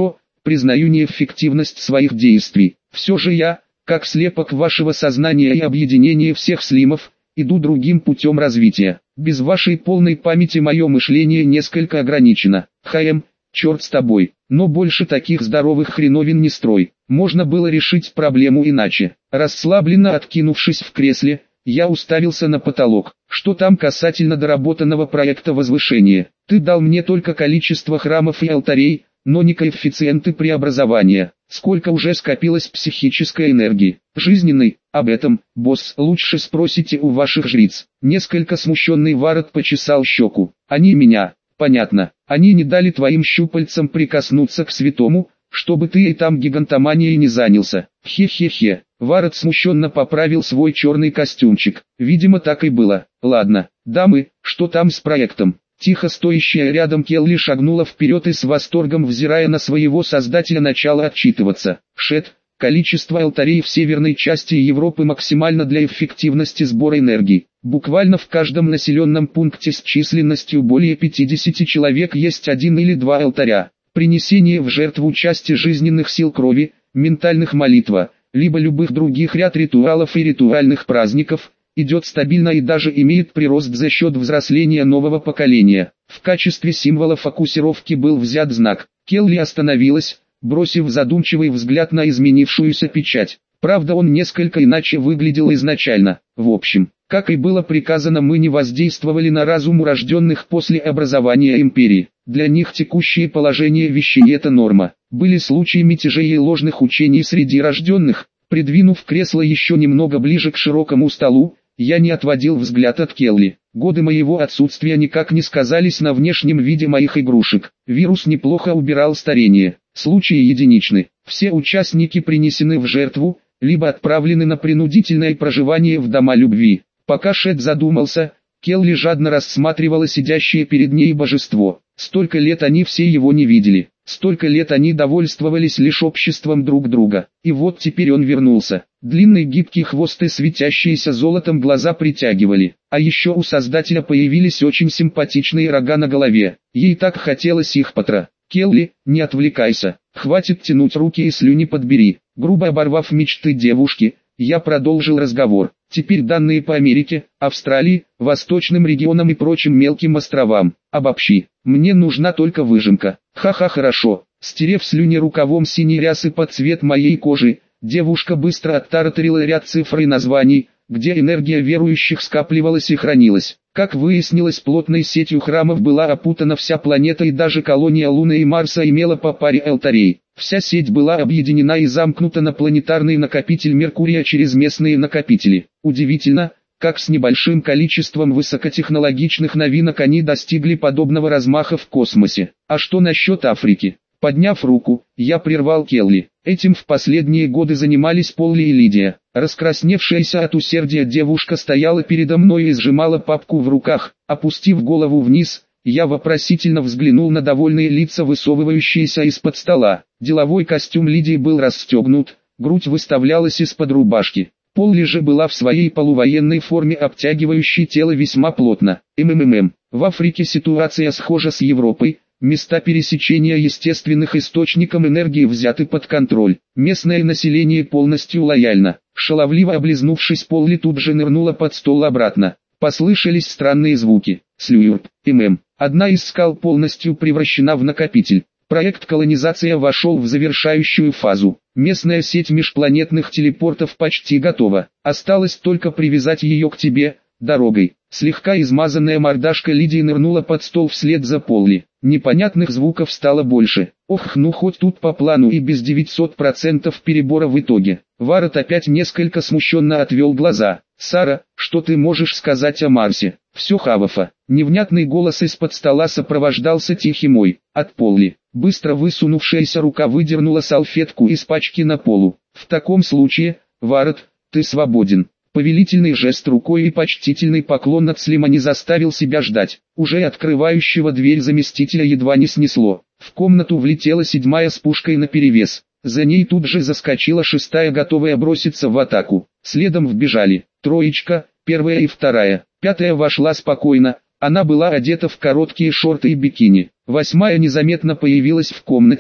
признаю неэффективность своих действий. Все же я, как слепок вашего сознания и объединение всех слимов, иду другим путем развития. Без вашей полной памяти мое мышление несколько ограничено. ХМ, черт с тобой, но больше таких здоровых хреновин не строй. Можно было решить проблему иначе. Расслабленно откинувшись в кресле, я уставился на потолок. Что там касательно доработанного проекта возвышения? Ты дал мне только количество храмов и алтарей, но не коэффициенты преобразования. Сколько уже скопилось психической энергии, жизненной? Об этом, босс, лучше спросите у ваших жриц. Несколько смущенный Варет почесал щеку. Они меня, понятно, они не дали твоим щупальцам прикоснуться к святому, чтобы ты и там гигантоманией не занялся. Хе-хе-хе. Варет смущенно поправил свой черный костюмчик. Видимо, так и было. Ладно, дамы, что там с проектом? Тихо стоящая рядом Келли шагнула вперед и с восторгом взирая на своего создателя начала отчитываться. Шет, количество алтарей в северной части Европы максимально для эффективности сбора энергии. Буквально в каждом населенном пункте с численностью более пятидесяти человек есть один или два алтаря. Принесение в жертву части жизненных сил крови, ментальных молитва, либо любых других ряд ритуалов и ритуальных праздников, идет стабильно и даже имеет прирост за счет взросления нового поколения. В качестве символа фокусировки был взят знак. Келли остановилась, бросив задумчивый взгляд на изменившуюся печать. Правда, он несколько иначе выглядел изначально. В общем, как и было приказано, мы не воздействовали на разум урожденных после образования империи. Для них текущее положение вещей – это норма. Были случаи мятежей и ложных учений среди рожденных. Придвинув кресло еще немного ближе к широкому столу, я не отводил взгляд от Келли. Годы моего отсутствия никак не сказались на внешнем виде моих игрушек. Вирус неплохо убирал старение. Случаи единичны. Все участники принесены в жертву, либо отправлены на принудительное проживание в дома любви. Пока Шет задумался, Келли жадно рассматривала сидящее перед ней божество. Столько лет они все его не видели. Столько лет они довольствовались лишь обществом друг друга. И вот теперь он вернулся. Длинный гибкий хвост и светящиеся золотом глаза притягивали. А еще у создателя появились очень симпатичные рога на голове. Ей так хотелось их потра. Келли, не отвлекайся. Хватит тянуть руки и слюни подбери. Грубо оборвав мечты девушки, я продолжил разговор. Теперь данные по Америке, Австралии, восточным регионам и прочим мелким островам. Обобщи. Мне нужна только выжимка. Ха-ха, хорошо. Стерев слюни рукавом синей рясы под цвет моей кожи, девушка быстро оттараторила ряд цифр и названий, где энергия верующих скапливалась и хранилась. Как выяснилось, плотной сетью храмов была опутана вся планета, и даже колония Луны и Марса имела по паре алтарей. Вся сеть была объединена и замкнута на планетарный накопитель Меркурия через местные накопители. Удивительно, как с небольшим количеством высокотехнологичных новинок они достигли подобного размаха в космосе. А что насчет Африки? Подняв руку, я прервал Келли. Этим в последние годы занимались Полли и Лидия. Раскрасневшаяся от усердия девушка стояла передо мной и сжимала папку в руках. Опустив голову вниз, я вопросительно взглянул на довольные лица, высовывающиеся из-под стола. Деловой костюм Лидии был расстегнут, грудь выставлялась из-под рубашки. Полли же была в своей полувоенной форме, обтягивающей тело весьма плотно. МММ. В Африке ситуация схожа с Европой. Места пересечения естественных источников энергии взяты под контроль. Местное население полностью лояльно. Шаловливо облизнувшись, Полли тут же нырнула под стол обратно. Послышались странные звуки. Слюрп. ММ. Одна из скал полностью превращена в накопитель. Проект колонизация вошел в завершающую фазу. Местная сеть межпланетных телепортов почти готова. Осталось только привязать ее к тебе дорогой. Слегка измазанная мордашка Лидии нырнула под стол вслед за Полли. Непонятных звуков стало больше. Ох, ну хоть тут по плану и без девятисот процентов перебора в итоге. Варет опять несколько смущенно отвел глаза. «Сара, что ты можешь сказать о Марсе?» «Все хавафа». Невнятный голос из-под стола сопровождался тихим «ой» от Полли. Быстро высунувшаяся рука выдернула салфетку из пачки на полу. «В таком случае, Варет, ты свободен». Повелительный жест рукой и почтительный поклон от Слима не заставил себя ждать. Уже открывающего дверь заместителя едва не снесло. В комнату влетела седьмая с пушкой наперевес. За ней тут же заскочила шестая, готовая броситься в атаку. Следом вбежали троечка, первая и вторая. Пятая вошла спокойно. Она была одета в короткие шорты и бикини. Восьмая незаметно появилась в комнате,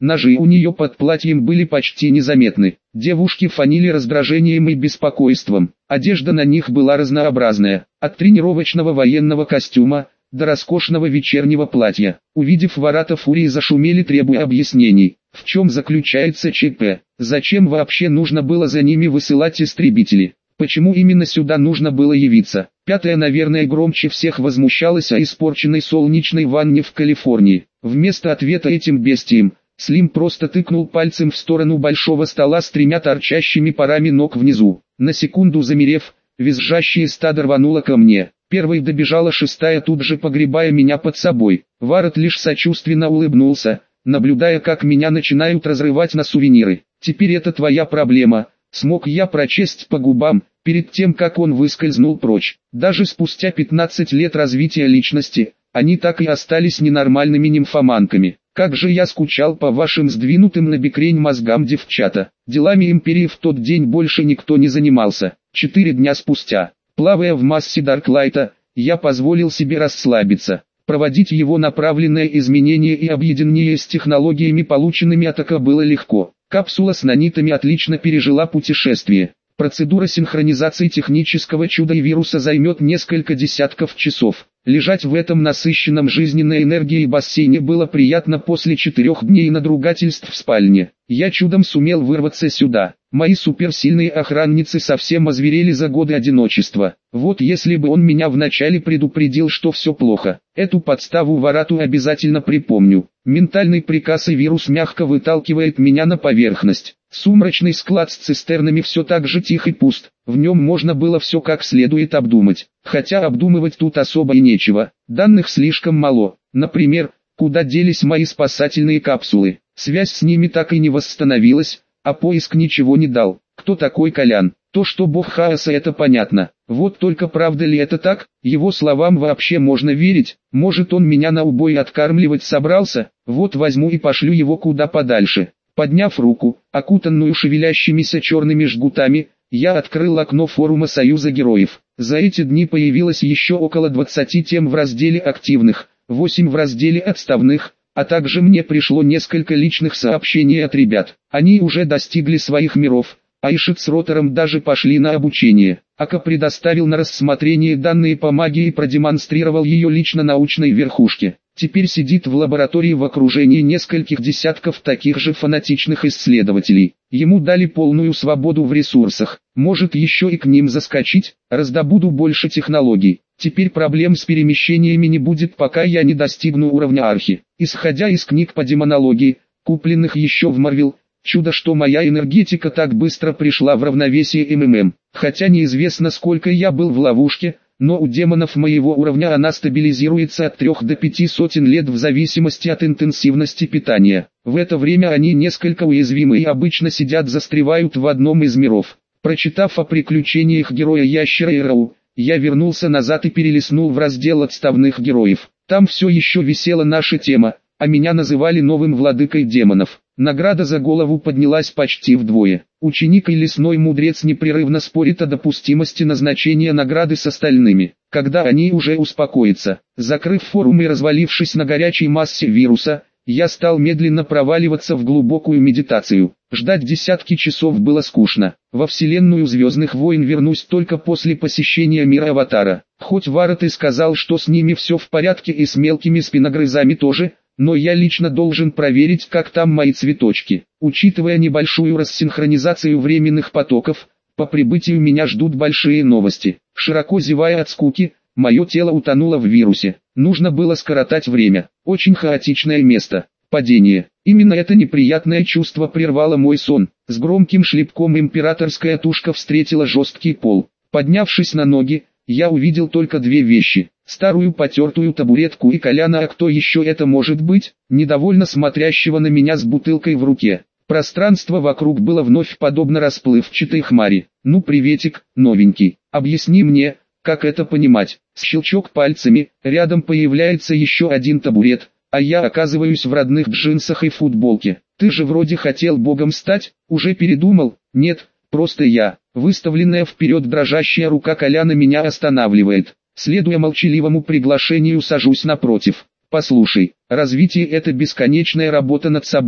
Ножи у нее под платьем были почти незаметны. Девушки фанили раздражением и беспокойством. Одежда на них была разнообразная, от тренировочного военного костюма до роскошного вечернего платья. Увидев вората, фурии зашумели, требуя объяснений. В чем заключается ЧП? Зачем вообще нужно было за ними высылать истребители? Почему именно сюда нужно было явиться? Пятая, наверное, громче всех возмущалась о испорченной солнечной ванне в Калифорнии. Вместо ответа этим бестиям, Слим просто тыкнул пальцем в сторону большого стола с тремя торчащими парами ног внизу. На секунду замерев, визжащее стадо рвануло ко мне. Первой добежала шестая, тут же погребая меня под собой. Варат лишь сочувственно улыбнулся, наблюдая, как меня начинают разрывать на сувениры. «Теперь это твоя проблема», смог я прочесть по губам, перед тем как он выскользнул прочь. Даже спустя пятнадцать лет развития личности, они так и остались ненормальными нимфоманками. Как же я скучал по вашим сдвинутым на бекрень мозгам, девчата. Делами империи в тот день больше никто не занимался. Четыре дня спустя, плавая в массе Дарклайта, я позволил себе расслабиться. Проводить его направленное изменение и объединение с технологиями, полученными от АК, было легко. Капсула с нанитами отлично пережила путешествие. Процедура синхронизации технического чуда и вируса займет несколько десятков часов. Лежать в этом насыщенном жизненной энергией бассейне было приятно после четырех дней надругательств в спальне. Я чудом сумел вырваться сюда. Мои суперсильные охранницы совсем озверели за годы одиночества. Вот если бы он меня вначале предупредил, что все плохо. Эту подставу Варату обязательно припомню. Ментальный приказ, и вирус мягко выталкивает меня на поверхность. Сумрачный склад с цистернами все так же тих и пуст. В нем можно было все как следует обдумать. Хотя обдумывать тут особо и нечего. Данных слишком мало. Например, куда делись мои спасательные капсулы? Связь с ними так и не восстановилась, а поиск ничего не дал. Кто такой Колян? То, что бог хаоса, это понятно. Вот только правда ли это так? Его словам вообще можно верить? Может, он меня на убой откармливать собрался? Вот возьму и пошлю его куда подальше. Подняв руку, окутанную шевелящимися черными жгутами, я открыл окно форума Союза Героев. За эти дни появилось еще около двадцати тем в разделе активных, восемь в разделе отставных, а также мне пришло несколько личных сообщений от ребят. Они уже достигли своих миров, а Ишит с Ротором даже пошли на обучение. АК предоставил на рассмотрение данные по магии и продемонстрировал ее лично научной верхушке. Теперь сидит в лаборатории в окружении нескольких десятков таких же фанатичных исследователей. Ему дали полную свободу в ресурсах. Может еще и к ним заскочить, раздобуду больше технологий. Теперь проблем с перемещениями не будет, пока я не достигну уровня архи. Исходя из книг по демонологии, купленных еще в Марвел, чудо, что моя энергетика так быстро пришла в равновесие МММ. Хотя неизвестно, сколько я был в ловушке, но у демонов моего уровня она стабилизируется от трех до пяти сотен лет в зависимости от интенсивности питания. В это время они несколько уязвимы и обычно сидят, застревают в одном из миров. Прочитав о приключениях героя Ящера и Рау, я вернулся назад и перелистнул в раздел отставных героев. Там все еще висела наша тема, а меня называли новым владыкой демонов. Награда за голову поднялась почти вдвое. Ученик и лесной мудрец непрерывно спорят о допустимости назначения награды с остальными. Когда они уже успокоятся, закрыв форум и развалившись на горячей массе вируса, я стал медленно проваливаться в глубокую медитацию. Ждать десятки часов было скучно. Во вселенную Звездных войн вернусь только после посещения мира Аватара. Хоть Варат и сказал, что с ними все в порядке и с мелкими спиногрызами тоже, но я лично должен проверить, как там мои цветочки. Учитывая небольшую рассинхронизацию временных потоков, по прибытию меня ждут большие новости. Широко зевая от скуки, мое тело утонуло в вирусе. Нужно было скоротать время. Очень хаотичное место. Падение. Именно это неприятное чувство прервало мой сон. С громким шлепком императорская тушка встретила жесткий пол. Поднявшись на ноги, я увидел только две вещи. Старую потертую табуретку и Коляна, а кто еще это может быть, недовольно смотрящего на меня с бутылкой в руке. Пространство вокруг было вновь подобно расплывчатой хмари. «Ну приветик, новенький, объясни мне, как это понимать?» Щелчок пальцами, рядом появляется еще один табурет, а я оказываюсь в родных джинсах и футболке. «Ты же вроде хотел богом стать, уже передумал?» «Нет, просто я». Выставленная вперед дрожащая рука Коляна меня останавливает. Следуя молчаливому приглашению, сажусь напротив. «Послушай, развитие — это бесконечная работа над собой.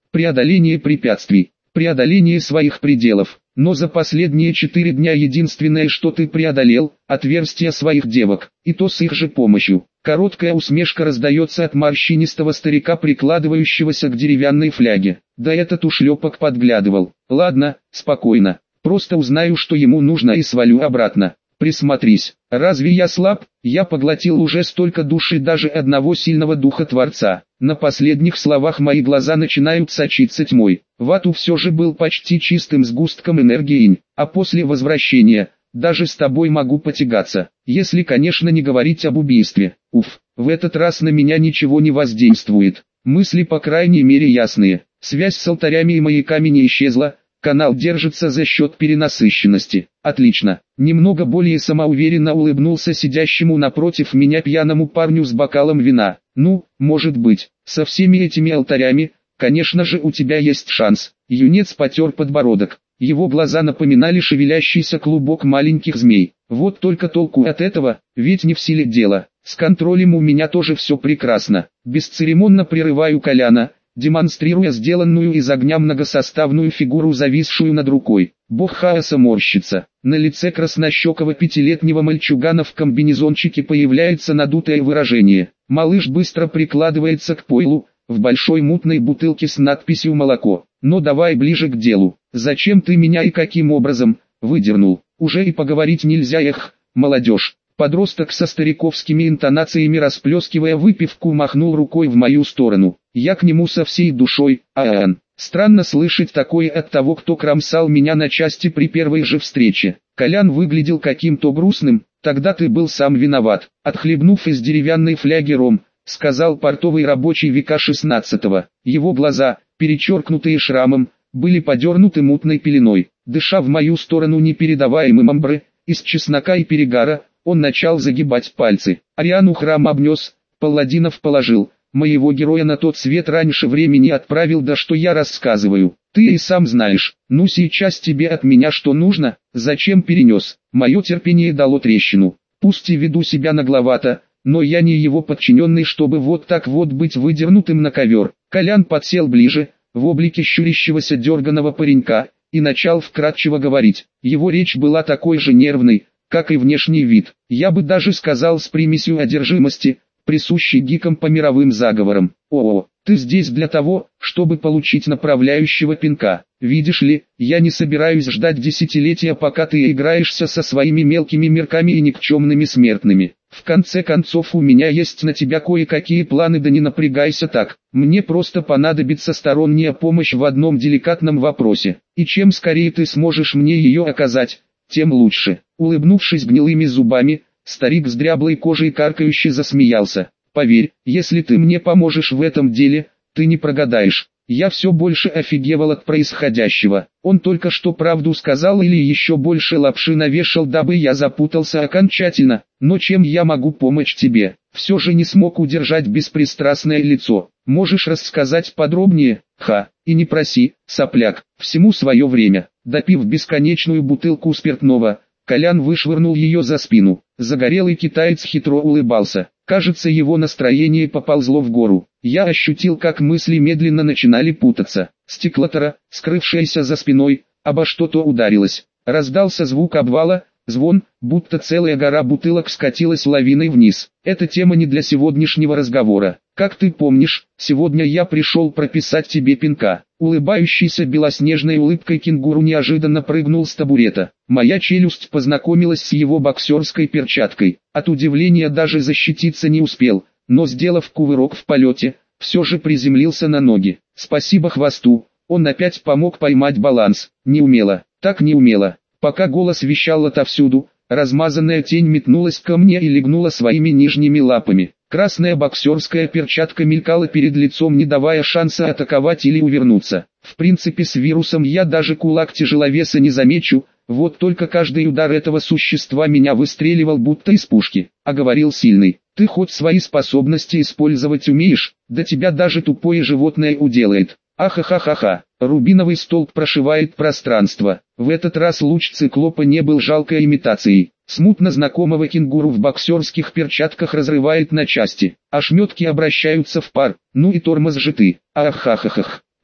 преодоление препятствий, преодоление своих пределов. Но за последние четыре дня единственное, что ты преодолел, отверстия своих девок, и то с их же помощью. Короткая усмешка раздается от морщинистого старика, прикладывающегося к деревянной фляге. Да этот ушлепок подглядывал. Ладно, спокойно. Просто узнаю, что ему нужно, и свалю обратно. Присмотрись. Разве я слаб? Я поглотил уже столько души даже одного сильного духа Творца. На последних словах мои глаза начинают сочиться тьмой. Вату все же был почти чистым сгустком энергии, а после возвращения, даже с тобой могу потягаться, если, конечно, не говорить об убийстве. Уф, в этот раз на меня ничего не воздействует. Мысли по крайней мере ясные. Связь с алтарями и маяками не исчезла. Канал держится за счет перенасыщенности. Отлично. Немного более самоуверенно улыбнулся сидящему напротив меня пьяному парню с бокалом вина. Ну, может быть, со всеми этими алтарями, конечно же, у тебя есть шанс. Юнец потер подбородок. Его глаза напоминали шевелящийся клубок маленьких змей. Вот только толку от этого, ведь не в силе дело. С контролем у меня тоже все прекрасно. Бесцеремонно прерываю Коляна, демонстрируя сделанную из огня многосоставную фигуру, зависшую над рукой. Бог хаоса морщится. На лице краснощекого пятилетнего мальчугана в комбинезончике появляется надутое выражение. Малыш быстро прикладывается к пойлу, в большой мутной бутылке с надписью «молоко». Но давай ближе к делу. Зачем ты меня и каким образом выдернул? Уже и поговорить нельзя, эх, молодежь. Подросток со стариковскими интонациями, расплескивая выпивку, махнул рукой в мою сторону. Я к нему со всей душой, аан. Странно слышать такое от того, кто кромсал меня на части при первой же встрече. Колян выглядел каким-то грустным. Тогда ты был сам виноват. Отхлебнув из деревянной фляги ром, сказал портовый рабочий века шестнадцатого. Его глаза, перечеркнутые шрамом, были подернуты мутной пеленой. Дыша в мою сторону непередаваемым амбре, из чеснока и перегара, он начал загибать пальцы. Ариану храм обнес, палладинов положил. Моего героя на тот свет раньше времени отправил, да что я рассказываю. Ты и сам знаешь. Ну сейчас тебе от меня что нужно? Зачем перенес? Мое терпение дало трещину. Пусть и веду себя нагловато, но я не его подчиненный, чтобы вот так вот быть выдернутым на ковер. Колян подсел ближе, в облике щурящегося дерганого паренька, и начал вкратчиво говорить. Его речь была такой же нервной, как и внешний вид. Я бы даже сказал, с примесью одержимости, присущей гикам по мировым заговорам. О, ты здесь для того, чтобы получить направляющего пинка. Видишь ли, я не собираюсь ждать десятилетия, пока ты играешься со своими мелкими мирками и никчемными смертными. В конце концов, у меня есть на тебя кое-какие планы, да не напрягайся так. Мне просто понадобится сторонняя помощь в одном деликатном вопросе. И чем скорее ты сможешь мне ее оказать, тем лучше. Улыбнувшись гнилыми зубами, старик с дряблой кожей каркающе засмеялся. Поверь, если ты мне поможешь в этом деле, ты не прогадаешь. Я все больше офигевал от происходящего. Он только что правду сказал или еще больше лапши навешал, дабы я запутался окончательно. Но чем я могу помочь тебе? Все же не смог удержать беспристрастное лицо. Можешь рассказать подробнее? Ха, и не проси, сопляк, всему свое время. Допив бесконечную бутылку спиртного, Колян вышвырнул ее за спину. Загорелый китаец хитро улыбался. Кажется, его настроение поползло в гору. Я ощутил, как мысли медленно начинали путаться. Стеклотара, скрывшаяся за спиной, обо что-то ударилась. Раздался звук обвала, звон, будто целая гора бутылок скатилась лавиной вниз. Эта тема не для сегодняшнего разговора. Как ты помнишь, сегодня я пришел прописать тебе пинка. Улыбающийся белоснежной улыбкой кенгуру неожиданно прыгнул с табурета. Моя челюсть познакомилась с его боксерской перчаткой. От удивления даже защититься не успел, но сделав кувырок в полете, все же приземлился на ноги. Спасибо хвосту, он опять помог поймать баланс. Неумело, так неумело. Пока голос вещал отовсюду, размазанная тень метнулась ко мне и легнула своими нижними лапами. Красная боксерская перчатка мелькала перед лицом, не давая шанса атаковать или увернуться. В принципе, с вирусом я даже кулак тяжеловеса не замечу, вот только каждый удар этого существа меня выстреливал будто из пушки. А говорил сильный: ты хоть свои способности использовать умеешь, да тебя даже тупое животное уделает. Ахахахаха, рубиновый столб прошивает пространство. В этот раз луч циклопа не был жалкой имитацией. Смутно знакомого кенгуру в боксерских перчатках разрывает на части. Ошметки обращаются в пар. Ну и тормоз же ты. Ахахахах.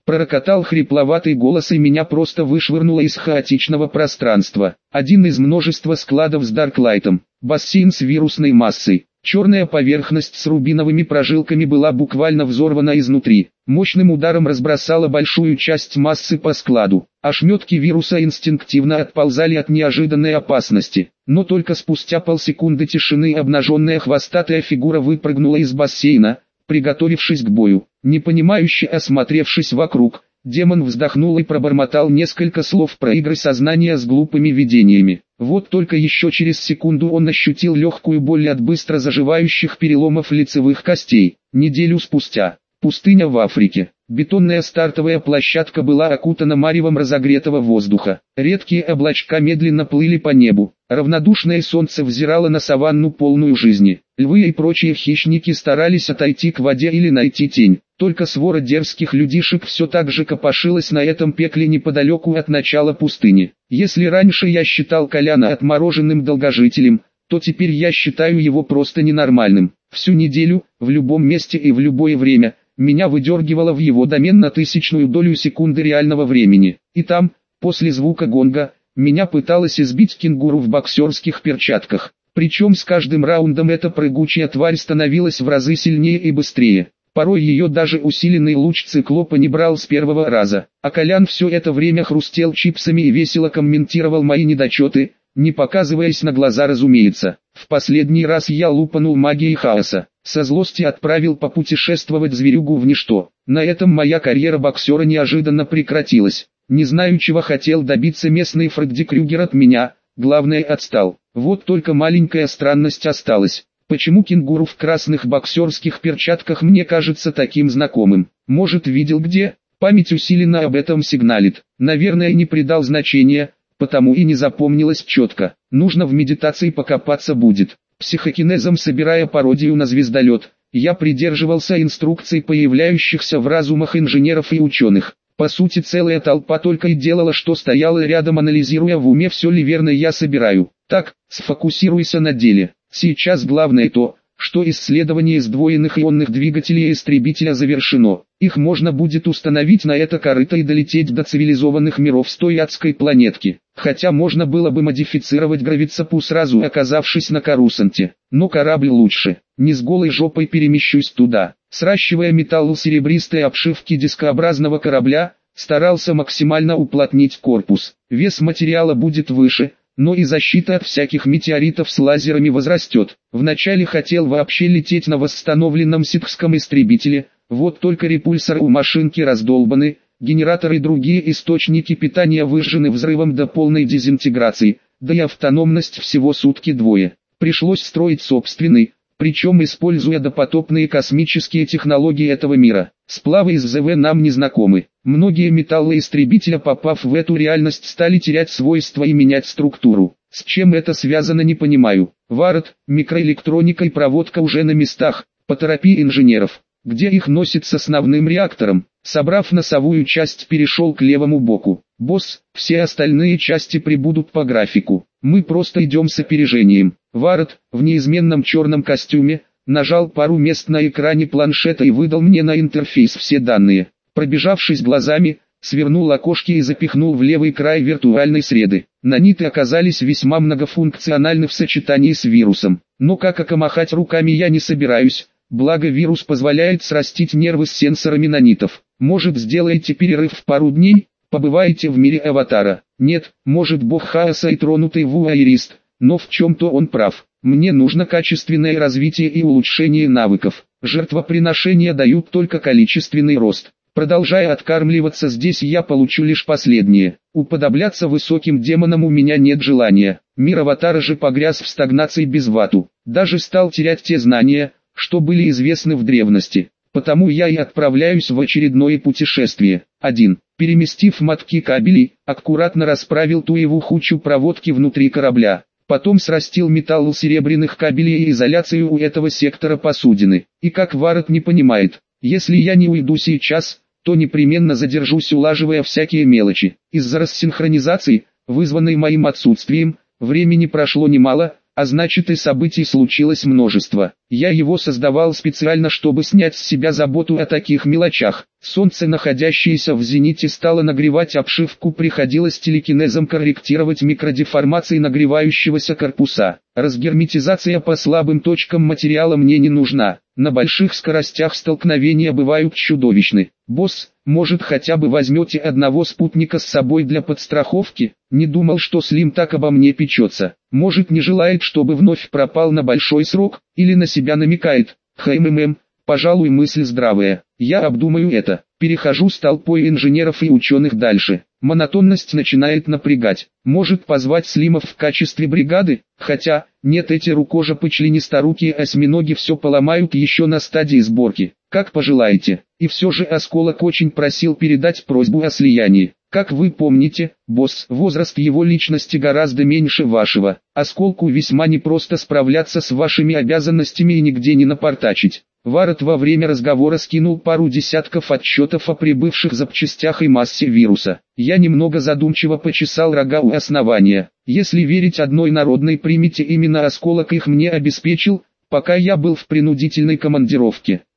Пророкотал хрипловатый голос, и меня просто вышвырнуло из хаотичного пространства. Один из множества складов с Дарклайтом. Бассейн с вирусной массой. Черная поверхность с рубиновыми прожилками была буквально взорвана изнутри. Мощным ударом разбросала большую часть массы по складу. Ошметки вируса инстинктивно отползали от неожиданной опасности. Но только спустя полсекунды тишины обнаженная хвостатая фигура выпрыгнула из бассейна, приготовившись к бою. Непонимающе осмотревшись вокруг, демон вздохнул и пробормотал несколько слов про игры сознания с глупыми видениями. Вот только еще через секунду он ощутил легкую боль от быстро заживающих переломов лицевых костей. Неделю спустя. Пустыня в Африке. Бетонная стартовая площадка была окутана маревом разогретого воздуха. Редкие облачка медленно плыли по небу. Равнодушное солнце взирало на саванну, полную жизни. Львы и прочие хищники старались отойти к воде или найти тень. Только свора дерзких людишек все так же копошилась на этом пекле неподалеку от начала пустыни. Если раньше я считал Коляна отмороженным долгожителем, то теперь я считаю его просто ненормальным. Всю неделю, в любом месте и в любое время, меня выдергивало в его домен на тысячную долю секунды реального времени. И там, после звука гонга, меня пыталась избить кенгуру в боксерских перчатках. Причем с каждым раундом эта прыгучая тварь становилась в разы сильнее и быстрее. Порой ее даже усиленный луч циклопа не брал с первого раза. А Колян все это время хрустел чипсами и весело комментировал мои недочеты, не показываясь на глаза, разумеется. В последний раз я лупанул магией хаоса. Со злости отправил попутешествовать зверюгу в ничто. На этом моя карьера боксера неожиданно прекратилась. Не знаю, чего хотел добиться местный Фредди Крюгер от меня, главное, отстал. Вот только маленькая странность осталась. Почему кенгуру в красных боксерских перчатках мне кажется таким знакомым? Может, видел где? Память усиленно об этом сигналит. Наверное, не придал значения, потому и не запомнилось четко. Нужно в медитации покопаться будет. Психокинезом собирая пародию на звездолет, я придерживался инструкций появляющихся в разумах инженеров и ученых. По сути, целая толпа только и делала, что стояла рядом, анализируя в уме, все ли верно я собираю. Так, сфокусируйся на деле. Сейчас главное то, что исследование сдвоенных ионных двигателей истребителя завершено. Их можно будет установить на это корыто и долететь до цивилизованных миров с той адской планетки. Хотя можно было бы модифицировать гравицапу, сразу оказавшись на Корусанте. Но корабль лучше. Не с голой жопой перемещусь туда. Сращивая металл у серебристой обшивки дискообразного корабля, старался максимально уплотнить корпус. Вес материала будет выше, но и защита от всяких метеоритов с лазерами возрастет. Вначале хотел вообще лететь на восстановленном ситхском истребителе, вот только репульсоры у машинки раздолбаны, генераторы и другие источники питания выжжены взрывом до полной дезинтеграции, да и автономность всего сутки двое. Пришлось строить собственный, причем используя допотопные космические технологии этого мира. Сплавы из ЗВ нам не знакомы. Многие металлы истребителя, попав в эту реальность, стали терять свойства и менять структуру. С чем это связано, не понимаю. Варот, микроэлектроника и проводка уже на местах. Поторопи инженеров. Где их носит с основным реактором? Собрав носовую часть, перешел к левому боку. Босс, все остальные части прибудут по графику. Мы просто идем с опережением. Варот, в неизменном черном костюме, нажал пару мест на экране планшета и выдал мне на интерфейс все данные. Пробежавшись глазами, свернул окошки и запихнул в левый край виртуальной среды. Наниты оказались весьма многофункциональны в сочетании с вирусом. Но как окомахать руками я не собираюсь, благо вирус позволяет срастить нервы с сенсорами нанитов. Может, сделаете перерыв в пару дней, побываете в мире аватара? Нет, может, бог хаоса и тронутый вуайерист, но в чем-то он прав. Мне нужно качественное развитие и улучшение навыков. Жертвоприношения дают только количественный рост. Продолжая откармливаться здесь, я получу лишь последнее. Уподобляться высоким демонам у меня нет желания. Мир аватара же погряз в стагнации без вату. Даже стал терять те знания, что были известны в древности. Потому я и отправляюсь в очередное путешествие. один. Переместив мотки кабелей, аккуратно расправил туеву-хучу проводки внутри корабля. Потом срастил металл серебряных кабелей и изоляцию у этого сектора посудины. И как Варот не понимает, если я не уйду сейчас, то непременно задержусь, улаживая всякие мелочи. Из-за рассинхронизации, вызванной моим отсутствием, времени прошло немало, а значит и событий случилось множество. Я его создавал специально, чтобы снять с себя заботу о таких мелочах. Солнце, находящееся в зените, стало нагревать обшивку, приходилось телекинезом корректировать микродеформации нагревающегося корпуса. Разгерметизация по слабым точкам материала мне не нужна. На больших скоростях столкновения бывают чудовищны. Босс, может, хотя бы возьмете одного спутника с собой для подстраховки? Не думал, что Слим так обо мне печется. Может, не желает, чтобы вновь пропал на большой срок, или на себя намекает. Хммм. Пожалуй, мысль здравая. Я обдумаю это. Перехожу с толпой инженеров и ученых дальше. Монотонность начинает напрягать. Может, позвать Слимов в качестве бригады? Хотя, нет, эти рукожопы-членисторукие осьминоги все поломают еще на стадии сборки. Как пожелаете. И все же Осколок очень просил передать просьбу о слиянии. Как вы помните, босс, возраст его личности гораздо меньше вашего. Осколку весьма непросто справляться с вашими обязанностями и нигде не напортачить. Варот во время разговора скинул пару десятков отчетов о прибывших запчастях и массе вируса. Я немного задумчиво почесал рога у основания. Если верить одной народной примете, именно Осколок их мне обеспечил, пока я был в принудительной командировке.